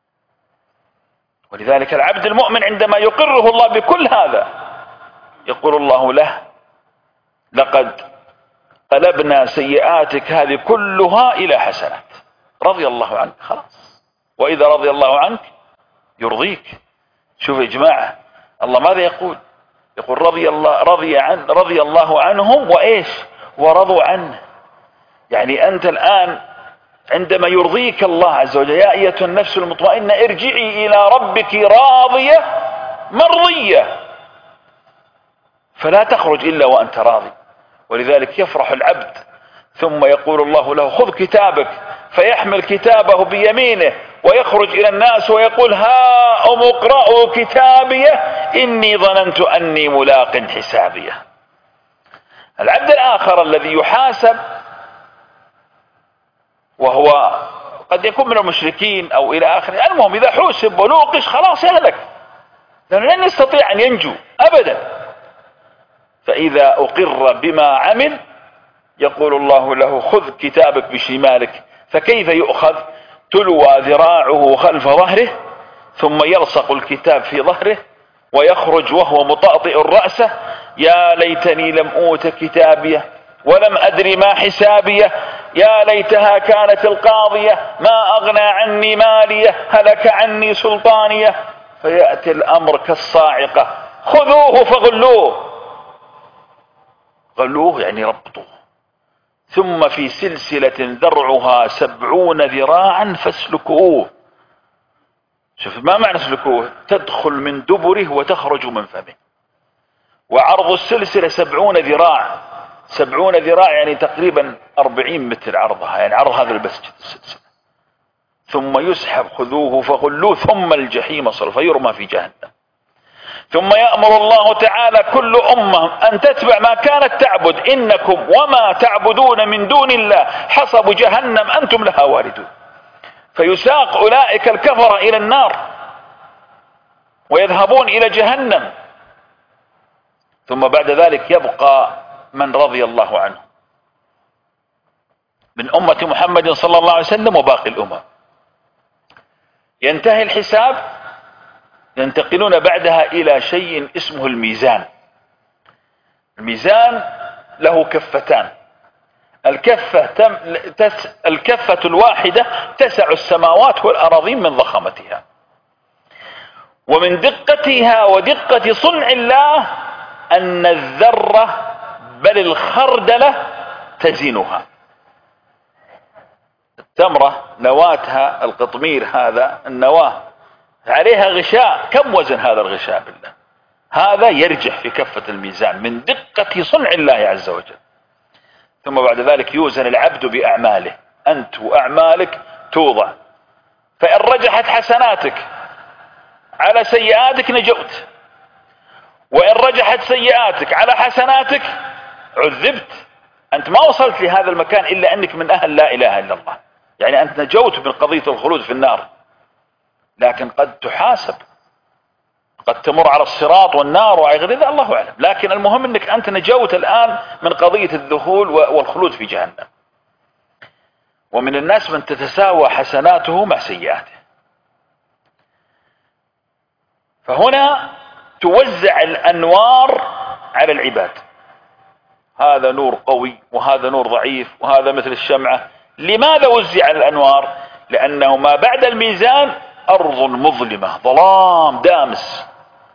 ولذلك العبد المؤمن عندما يقره الله بكل هذا يقول الله له: لقد قلبنا سيئاتك هذه كلها إلى حسنات. رضي الله عنك، خلاص. وإذا رضي الله عنك يرضيك. شوف يا جماعة، الله ماذا يقول؟ يقول رضي الله عنهم وإيش؟ ورضوا عنه. يعني أنت الآن عندما يرضيك الله عز وجل: يا أيتها النفس المطمئنة ارجعي إلى ربك راضية مرضية، فلا تخرج إلا وأنت راضي. ولذلك يفرح العبد، ثم يقول الله له: خذ كتابك، فيحمل كتابه بيمينه ويخرج إلى الناس ويقول: هاؤم اقرأوا كتابيه إني ظننت أني ملاق حسابيه. العبد الآخر الذي يحاسب، وهو قد يكون من المشركين أو إلى آخره، المهم إذا حوسب ونوقش خلاص يهلك، لأنه لن يستطيع أن ينجو أبدا. فإذا أقر بما عمل يقول الله له: خذ كتابك بشمالك. فكيف يؤخذ؟ تلوى ذراعه خلف ظهره، ثم يلصق الكتاب في ظهره ويخرج وهو مطأطئ رأسه: يا ليتني لم أوت كتابيه ولم أدر ما حسابيه، يا ليتها كانت القاضية ما أغنى عني ماليه هلك عني سلطانيه. فيأتي الأمر كالصاعقة: خذوه فغلوه. غلوه يعني ربطوه، ثم في سلسلة ذرعها 70 ذراعا فاسلكوه. شوف ما معنى اسلكوه؟ تدخل من دبره وتخرج من فمه. وعرض السلسلة 70 ذراع، 70 ذراع يعني تقريبا 40 متر عرضها، يعني عرض هذا المسجد السلسلة. ثم يسحب: خذوه فغلوه ثم الجحيم صلوا، فيرمى في جهنم. ثم يأمر الله تعالى كل أمة أن تتبع ما كانت تعبد: إنكم وما تعبدون من دون الله حصب جهنم أنتم لها واردون. فيساق أولئك الكفر إلى النار ويذهبون إلى جهنم. ثم بعد ذلك يبقى من رضي الله عنه من أمة محمد صلى الله عليه وسلم وباقي الأمم. ينتهي الحساب، ينتقلون بعدها إلى شيء اسمه الميزان. الميزان له كفتان، الكفة الواحدة تسع السماوات والأراضين من ضخامتها. ومن دقتها ودقة صنع الله أن الذرة بل الخردلة تزنها. التمرة نواتها القطمير، هذا النواة عليها غشاء، كم وزن هذا الغشاء بالله؟ هذا يرجح في كفة الميزان من دقة صنع الله عز وجل. ثم بعد ذلك يوزن العبد بأعماله، أنت وأعمالك توضع، فإن رجحت حسناتك على سيئاتك نجوت، وإن رجحت سيئاتك على حسناتك عذبت. أنت ما وصلت لهذا المكان إلا أنك من أهل لا إله إلا الله، يعني أنت نجوت من قضية الخلود في النار، لكن قد تحاسب، قد تمر على الصراط والنار وغير ذلك، الله أعلم. لكن المهم أنك أنت نجوت الآن من قضية الذهول والخلود في جهنم. ومن الناس من تتساوى حسناته مع سيئاته. فهنا توزع الأنوار على العباد، هذا نور قوي وهذا نور ضعيف وهذا مثل الشمعة. لماذا وزع الأنوار؟ لأنه ما بعد الميزان أرض مظلمة، ظلام دامس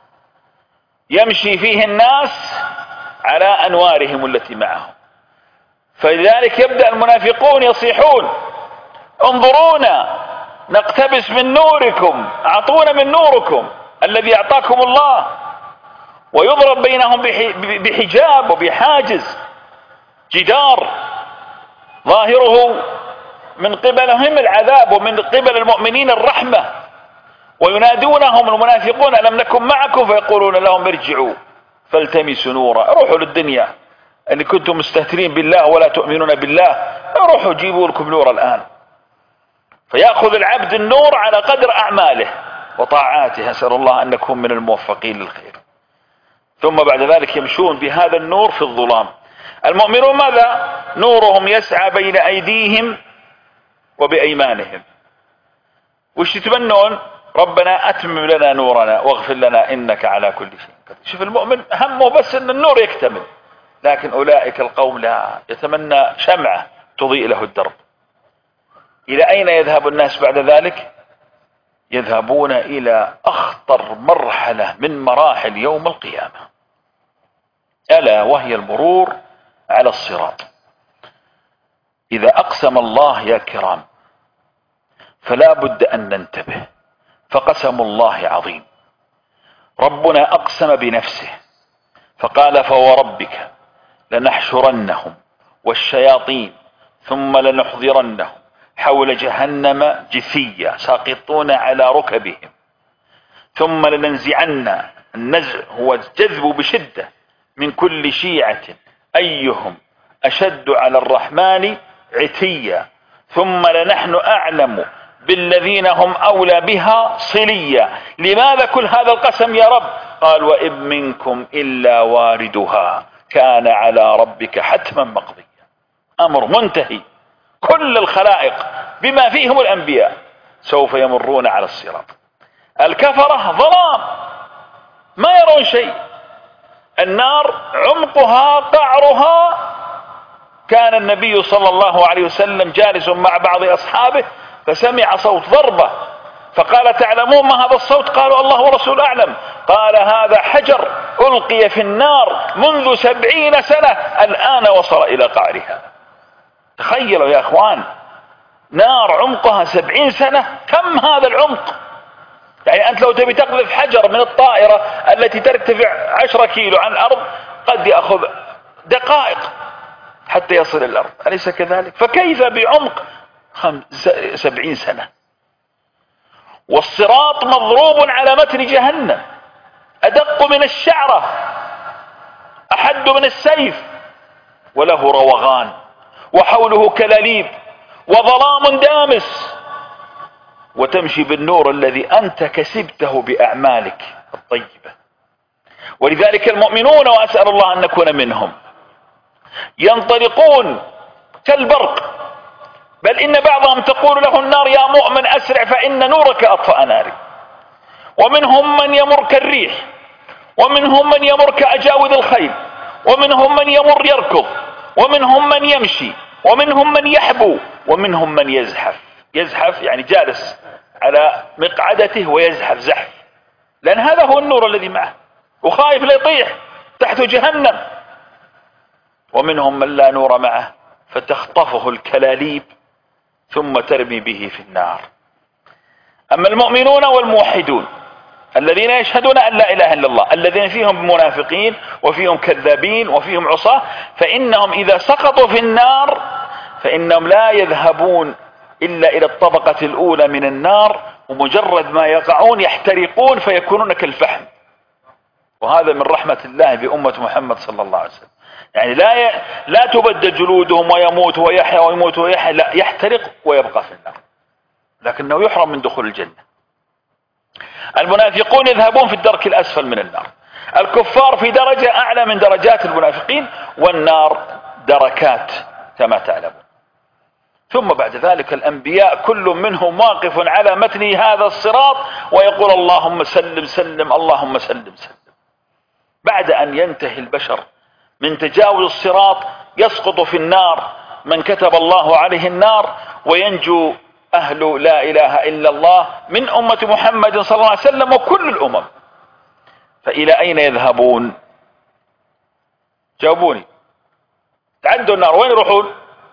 يمشي فيه الناس على أنوارهم التي معهم. فلذلك يبدأ المنافقون يصيحون: انظرونا نقتبس من نوركم، أعطونا من نوركم الذي أعطاكم الله. ويضرب بينهم بحجاب وبحاجز، جدار ظاهره من قبلهم العذاب ومن قبل المؤمنين الرحمة. وينادونهم المنافقون: ألم نكن معكم؟ فيقولون لهم: ارجعوا فالتمسوا نورا، روحوا للدنيا أن كنتم مستهترين بالله ولا تؤمنون بالله، روحوا جيبوا لكم نور الآن. فيأخذ العبد النور على قدر أعماله وطاعاته، أسأل الله أن نكون من الموفقين للخير. ثم بعد ذلك يمشون بهذا النور في الظلام. المؤمنون ماذا؟ نورهم يسعى بين أيديهم وبأيمانهم. وش يتمنون؟ ربنا أتمم لنا نورنا واغفر لنا إنك على كل شيء قدير. شوف المؤمن همه بس أن النور يكتمل، لكن أولئك القوم لا، يتمنى شمعة تضيء له الدرب. إلى أين يذهب الناس بعد ذلك؟ يذهبون إلى أخطر مرحلة من مراحل يوم القيامة، ألا وهي المرور على الصراط. إذا أقسم الله يا كرام فلا بد أن ننتبه، فقسم الله عظيم. ربنا أقسم بنفسه فقال: فوربك لنحشرنهم والشياطين ثم لنحضرنهم حول جهنم جثيا ساقطون على ركبهم ثم لننزعن. النزع هو الجذب بشدة من كل شيعة أيهم أشد على الرحمن عتيا ثم لنحن أعلم بالذين هم أولى بها صليا. لماذا كل هذا القسم يا رب؟ قال: وإن منكم إلا واردها كان على ربك حتما مقضيا. أمر منتهي، كل الخلائق بما فيهم الأنبياء سوف يمرون على الصراط. الكفرة ظلام ما يرون شيء. النار عمقها قعرها. كان النبي صلى الله عليه وسلم جالس مع بعض أصحابه فسمع صوت ضربة فقال: تعلمون ما هذا الصوت؟ قالوا: الله ورسوله أعلم. قال: هذا حجر ألقي في النار منذ 70 سنة الآن وصل إلى قعرها. تخيلوا يا أخوان، نار عمقها 70 سنة، كم هذا العمق؟ يعني أنت لو تبي تقذف حجر من الطائرة التي ترتفع 10 كيلو عن الأرض قد يأخذ دقائق حتى يصل إلى الأرض، أليس كذلك؟ فكيف بعمق 70 سنة؟ والصراط مضروب على متن جهنم، أدق من الشعرة، أحد من السيف، وله روغان وحوله كلاليب وظلام دامس، وتمشي بالنور الذي أنت كسبته بأعمالك الطيبة. ولذلك المؤمنون، وأسأل الله أن نكون منهم، ينطلقون كالبرق، بل إن بعضهم تقول له النار: يا مؤمن أسرع فإن نورك أطفأ ناري. ومنهم من يمر كالريح، ومنهم من يمر كأجاود الخيل، ومنهم من يمر يركض، ومنهم من يمشي، ومنهم من يحبو، ومنهم من يزحف. يزحف يعني جالس على مقعدته ويزحف زحف، لأن هذا هو النور الذي معه وخايف لا يطيح تحت جهنم. ومنهم من لا نور معه فتخطفه الكلاليب ثم ترمي به في النار. أما المؤمنون والموحدون الذين يشهدون أن لا إله إلا الله، الذين فيهم منافقين وفيهم كذابين وفيهم عصاة، فإنهم إذا سقطوا في النار فإنهم لا يذهبون إلا إلى الطبقة الأولى من النار، ومجرد ما يقعون يحترقون فيكونون كالفحم. وهذا من رحمة الله بأمة محمد صلى الله عليه وسلم. يعني لا تبدل جلودهم ويموت ويحيا ويموت ويحيا، لا، يحترق ويبقى في النار، لكنه يحرم من دخول الجنة. المنافقون يذهبون في الدرك الأسفل من النار، الكفار في درجة أعلى من درجات المنافقين، والنار دركات كما تعلمون. ثم بعد ذلك الأنبياء كل منهم واقف على متن هذا الصراط ويقول اللهم سلم سلم اللهم سلم سلم. بعد أن ينتهي البشر من تجاوز الصراط يسقط في النار من كتب الله عليه النار، وينجو أهل لا إله إلا الله من أمة محمد صلى الله عليه وسلم وكل الأمم. فإلى أين يذهبون؟ جاوبوني. تعدوا النار وين يروحون؟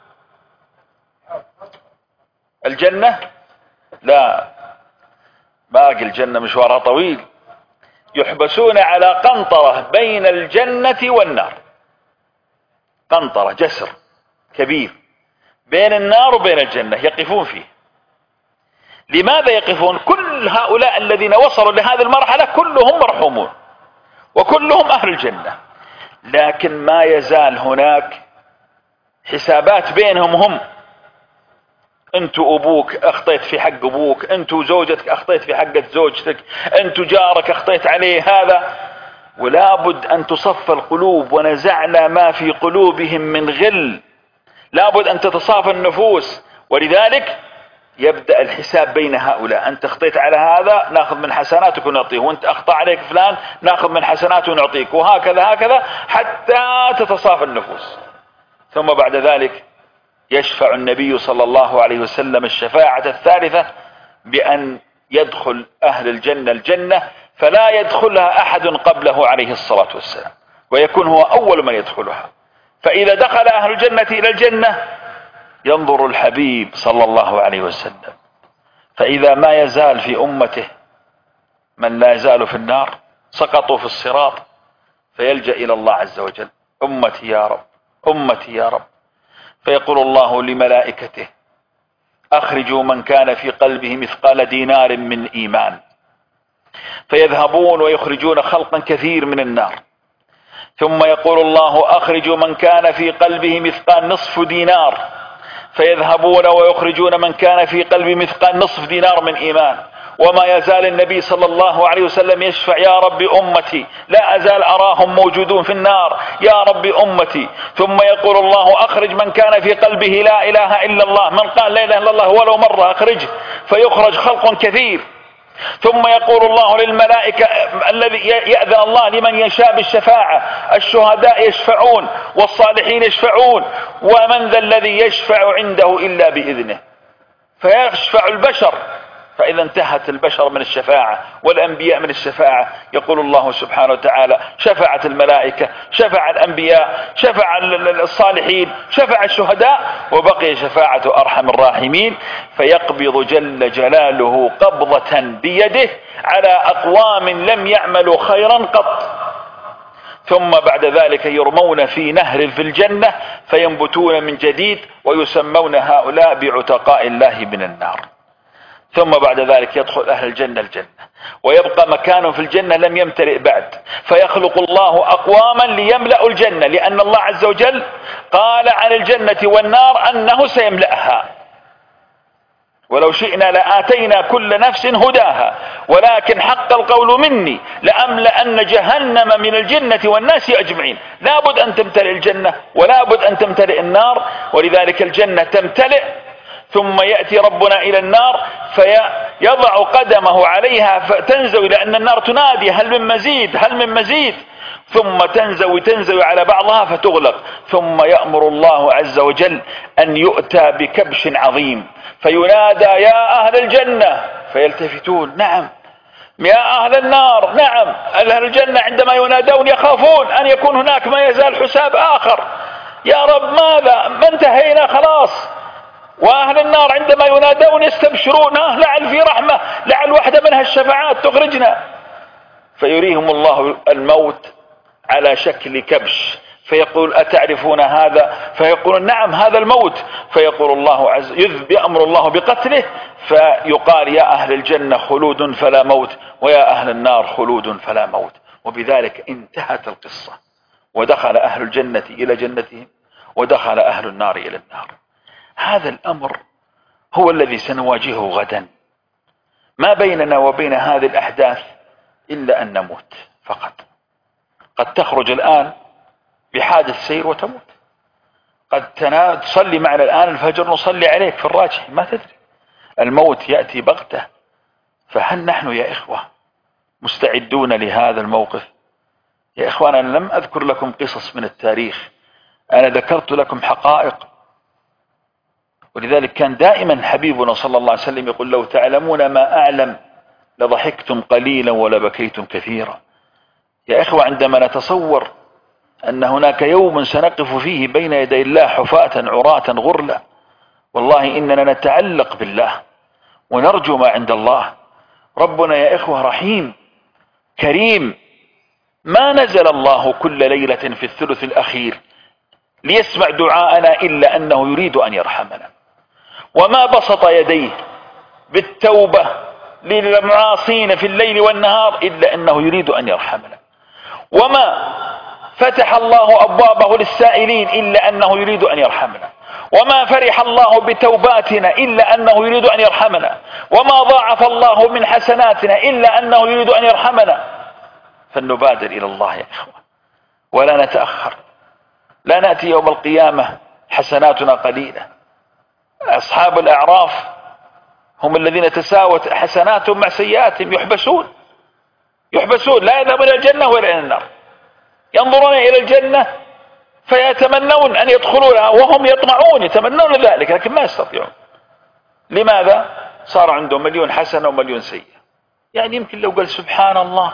الجنة؟ لا، باقي الجنة مشوارها طويل. يحبسون على قنطرة بين الجنة والنار، قنطرة جسر كبير بين النار وبين الجنة يقفون فيه. لماذا يقفون؟ كل هؤلاء الذين وصلوا لهذه المرحلة كلهم مرحومون وكلهم أهل الجنة، لكن ما يزال هناك حسابات بينهم هم. انتو ابوك اخطيت في حق ابوك، انتو زوجتك اخطيت في حق زوجتك، انتو جارك اخطيت عليه هذا. ولا بد ان تصفى القلوب، ونزعنا ما في قلوبهم من غل. لا بد ان تتصافى النفوس، ولذلك يبدأ الحساب بين هؤلاء. انت اخطيت على هذا ناخذ من حسناتك ونعطيه، وانت اخطأ عليك فلان ناخذ من حسناته ونعطيك، وهكذا هكذا حتى تتصافى النفوس. ثم بعد ذلك يشفع النبي صلى الله عليه وسلم الشفاعة الثالثة بأن يدخل أهل الجنة الجنة فلا يدخلها أحد قبله عليه الصلاة والسلام، ويكون هو أول من يدخلها. فإذا دخل أهل الجنة إلى الجنة ينظر الحبيب صلى الله عليه وسلم، فإذا ما يزال في أمته من لا يزال في النار سقطوا في الصراط، فيلجأ إلى الله عز وجل: أمتي يا رب، أمتي يا رب. فيقول الله لملائكته: أخرجوا من كان في قلبه مثقال دينار من إيمان. فيذهبون ويخرجون خلقا كثير من النار. ثم يقول الله: أخرجوا من كان في قلبه مثقال نصف دينار. فيذهبون ويخرجون من كان في قلبه مثقال نصف دينار من إيمان. وما يزال النبي صلى الله عليه وسلم يشفع: يا رب أمتي، لا أزال أراهم موجودون في النار، يا رب أمتي. ثم يقول الله: أخرج من كان في قلبه لا إله إلا الله، من قال لا إله إلا الله ولو مرة أخرجه، فيخرج خلق كثير. ثم يقول الله للملائكة الذي يأذن الله لمن يشاء بالشفاعة: الشهداء يشفعون والصالحين يشفعون، ومن ذا الذي يشفع عنده إلا بإذنه. فيشفع البشر، فإذا انتهت البشر من الشفاعة والأنبياء من الشفاعة، يقول الله سبحانه وتعالى: شفعت الملائكة، شفع الأنبياء، شفع الصالحين، شفع الشهداء، وبقي شفاعة أرحم الراحمين. فيقبض جل جلاله قبضة بيده على أقوام لم يعملوا خيرا قط. ثم بعد ذلك يرمون في نهر في الجنة فينبتون من جديد، ويسمون هؤلاء بعتقاء الله من النار. ثم بعد ذلك يدخل أهل الجنة الجنة، ويبقى مكان في الجنة لم يمتلئ بعد، فيخلق الله أقواما ليملأوا الجنة، لأن الله عز وجل قال عن الجنة والنار أنه سيملأها: ولو شئنا لآتينا كل نفس هداها ولكن حق القول مني لأملأن جهنم من الجنة والناس أجمعين. لا بد أن تمتلئ الجنة ولا بد أن تمتلئ النار، ولذلك الجنة تمتلئ، ثم يأتي ربنا إلى النار فيضع قدمه عليها فتنزوي، لأن النار تنادي: هل من مزيد، هل من مزيد، ثم تنزوي على بعضها فتغلق. ثم يأمر الله عز وجل أن يؤتى بكبش عظيم فينادى: يا أهل الجنة، فيلتفتون: نعم. يا أهل النار، نعم. أهل الجنة عندما ينادون يخافون أن يكون هناك ما يزال حساب آخر: يا رب ماذا، ما انتهينا خلاص. وأهل النار عندما ينادون يستبشرون: لعل في رحمة، لعل واحدة من هالشفاعات تخرجنا. فيريهم الله الموت على شكل كبش، فيقول: أتعرفون هذا؟ فيقولون: نعم، هذا الموت. فيقول الله يأمر الله بقتله، فيقال: يا أهل الجنة خلود فلا موت، ويا أهل النار خلود فلا موت. وبذلك انتهت القصة، ودخل أهل الجنة إلى جنتهم، ودخل أهل النار إلى النار. هذا الأمر هو الذي سنواجهه غدا. ما بيننا وبين هذه الأحداث إلا أن نموت فقط. قد تخرج الآن بحادث سير وتموت، قد تصلي معنا الآن الفجر نصلي عليك في الراجح، ما تدري الموت يأتي بغتة. فهل نحن يا إخوة مستعدون لهذا الموقف؟ يا إخوان أنا لم أذكر لكم قصص من التاريخ، أنا ذكرت لكم حقائق. ولذلك كان دائما حبيبنا صلى الله عليه وسلم يقول لو تعلمون ما أعلم لضحكتم قليلا ولبكيتم كثيرا. يا إخوة عندما نتصور أن هناك يوم سنقف فيه بين يدي الله حفاة عراة غرلا، والله إننا نتعلق بالله ونرجو ما عند الله. ربنا يا إخوة رحيم كريم، ما نزل الله كل ليلة في الثلث الأخير ليسمع دعاءنا إلا أنه يريد أن يرحمنا، وما بسط يديه بالتوبة للمعاصين في الليل والنهار إلا أنه يريد أن يرحمنا، وما فتح الله أبوابه للسائلين إلا أنه يريد أن يرحمنا، وما فرح الله بتوباتنا إلا أنه يريد أن يرحمنا، وما ضاعف الله من حسناتنا إلا أنه يريد أن يرحمنا. فلنبادر إلى الله يا إخوة ولا نتأخر، لا نأتي يوم القيامة حسناتنا قليلة. أصحاب الأعراف هم الذين تساوت حسناتهم مع سيئاتهم، يحبسون لا يذهبون إلى الجنة ولا إلى النار، ينظرون إلى الجنة فيتمنون أن يدخلونها وهم يطمعون يتمنون ذلك لكن ما يستطيعون. لماذا؟ صار عندهم 1,000,000 حسنة و1,000,000 سيئة. يعني يمكن لو قال سبحان الله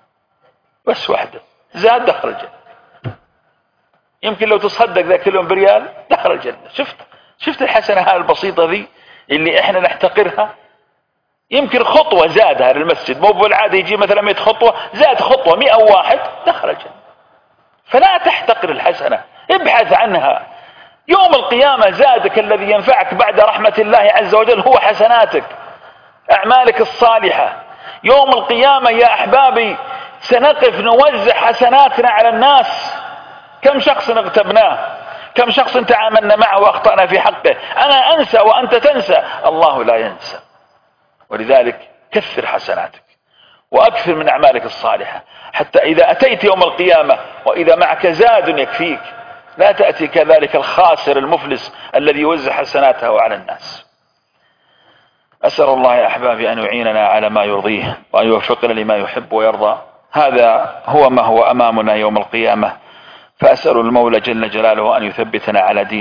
بس واحدة زاد دخل الجنة، يمكن لو تصدق ذاك اليوم بريال دخل الجنة. شفت الحسنة هاي البسيطة ذي اللي احنا نحتقرها، يمكن خطوة زادها للمسجد، مو بالعادة يجي مثلا 100 خطوة، زاد خطوة 101 دخل الجنة. فلا تحتقر الحسنة، ابحث عنها. يوم القيامة زادك الذي ينفعك بعد رحمة الله عز وجل هو حسناتك، أعمالك الصالحة. يوم القيامة يا أحبابي سنقف نوزع حسناتنا على الناس. كم شخص اغتبناه، كم شخص تعاملنا معه وأخطأنا في حقه. أنا أنسى وأنت تنسى، الله لا ينسى. ولذلك كثر حسناتك وأكثر من أعمالك الصالحة، حتى إذا أتيت يوم القيامة وإذا معك زاد يكفيك لا تأتي كذلك الخاسر المفلس الذي يوزع حسناته على الناس. أسأل الله يا أحبابي أن يعيننا على ما يرضيه وأن يوفقنا لما يحب ويرضى. هذا هو ما هو أمامنا يوم القيامة، فأسأل المولى جل جلاله أن يثبتنا على دينه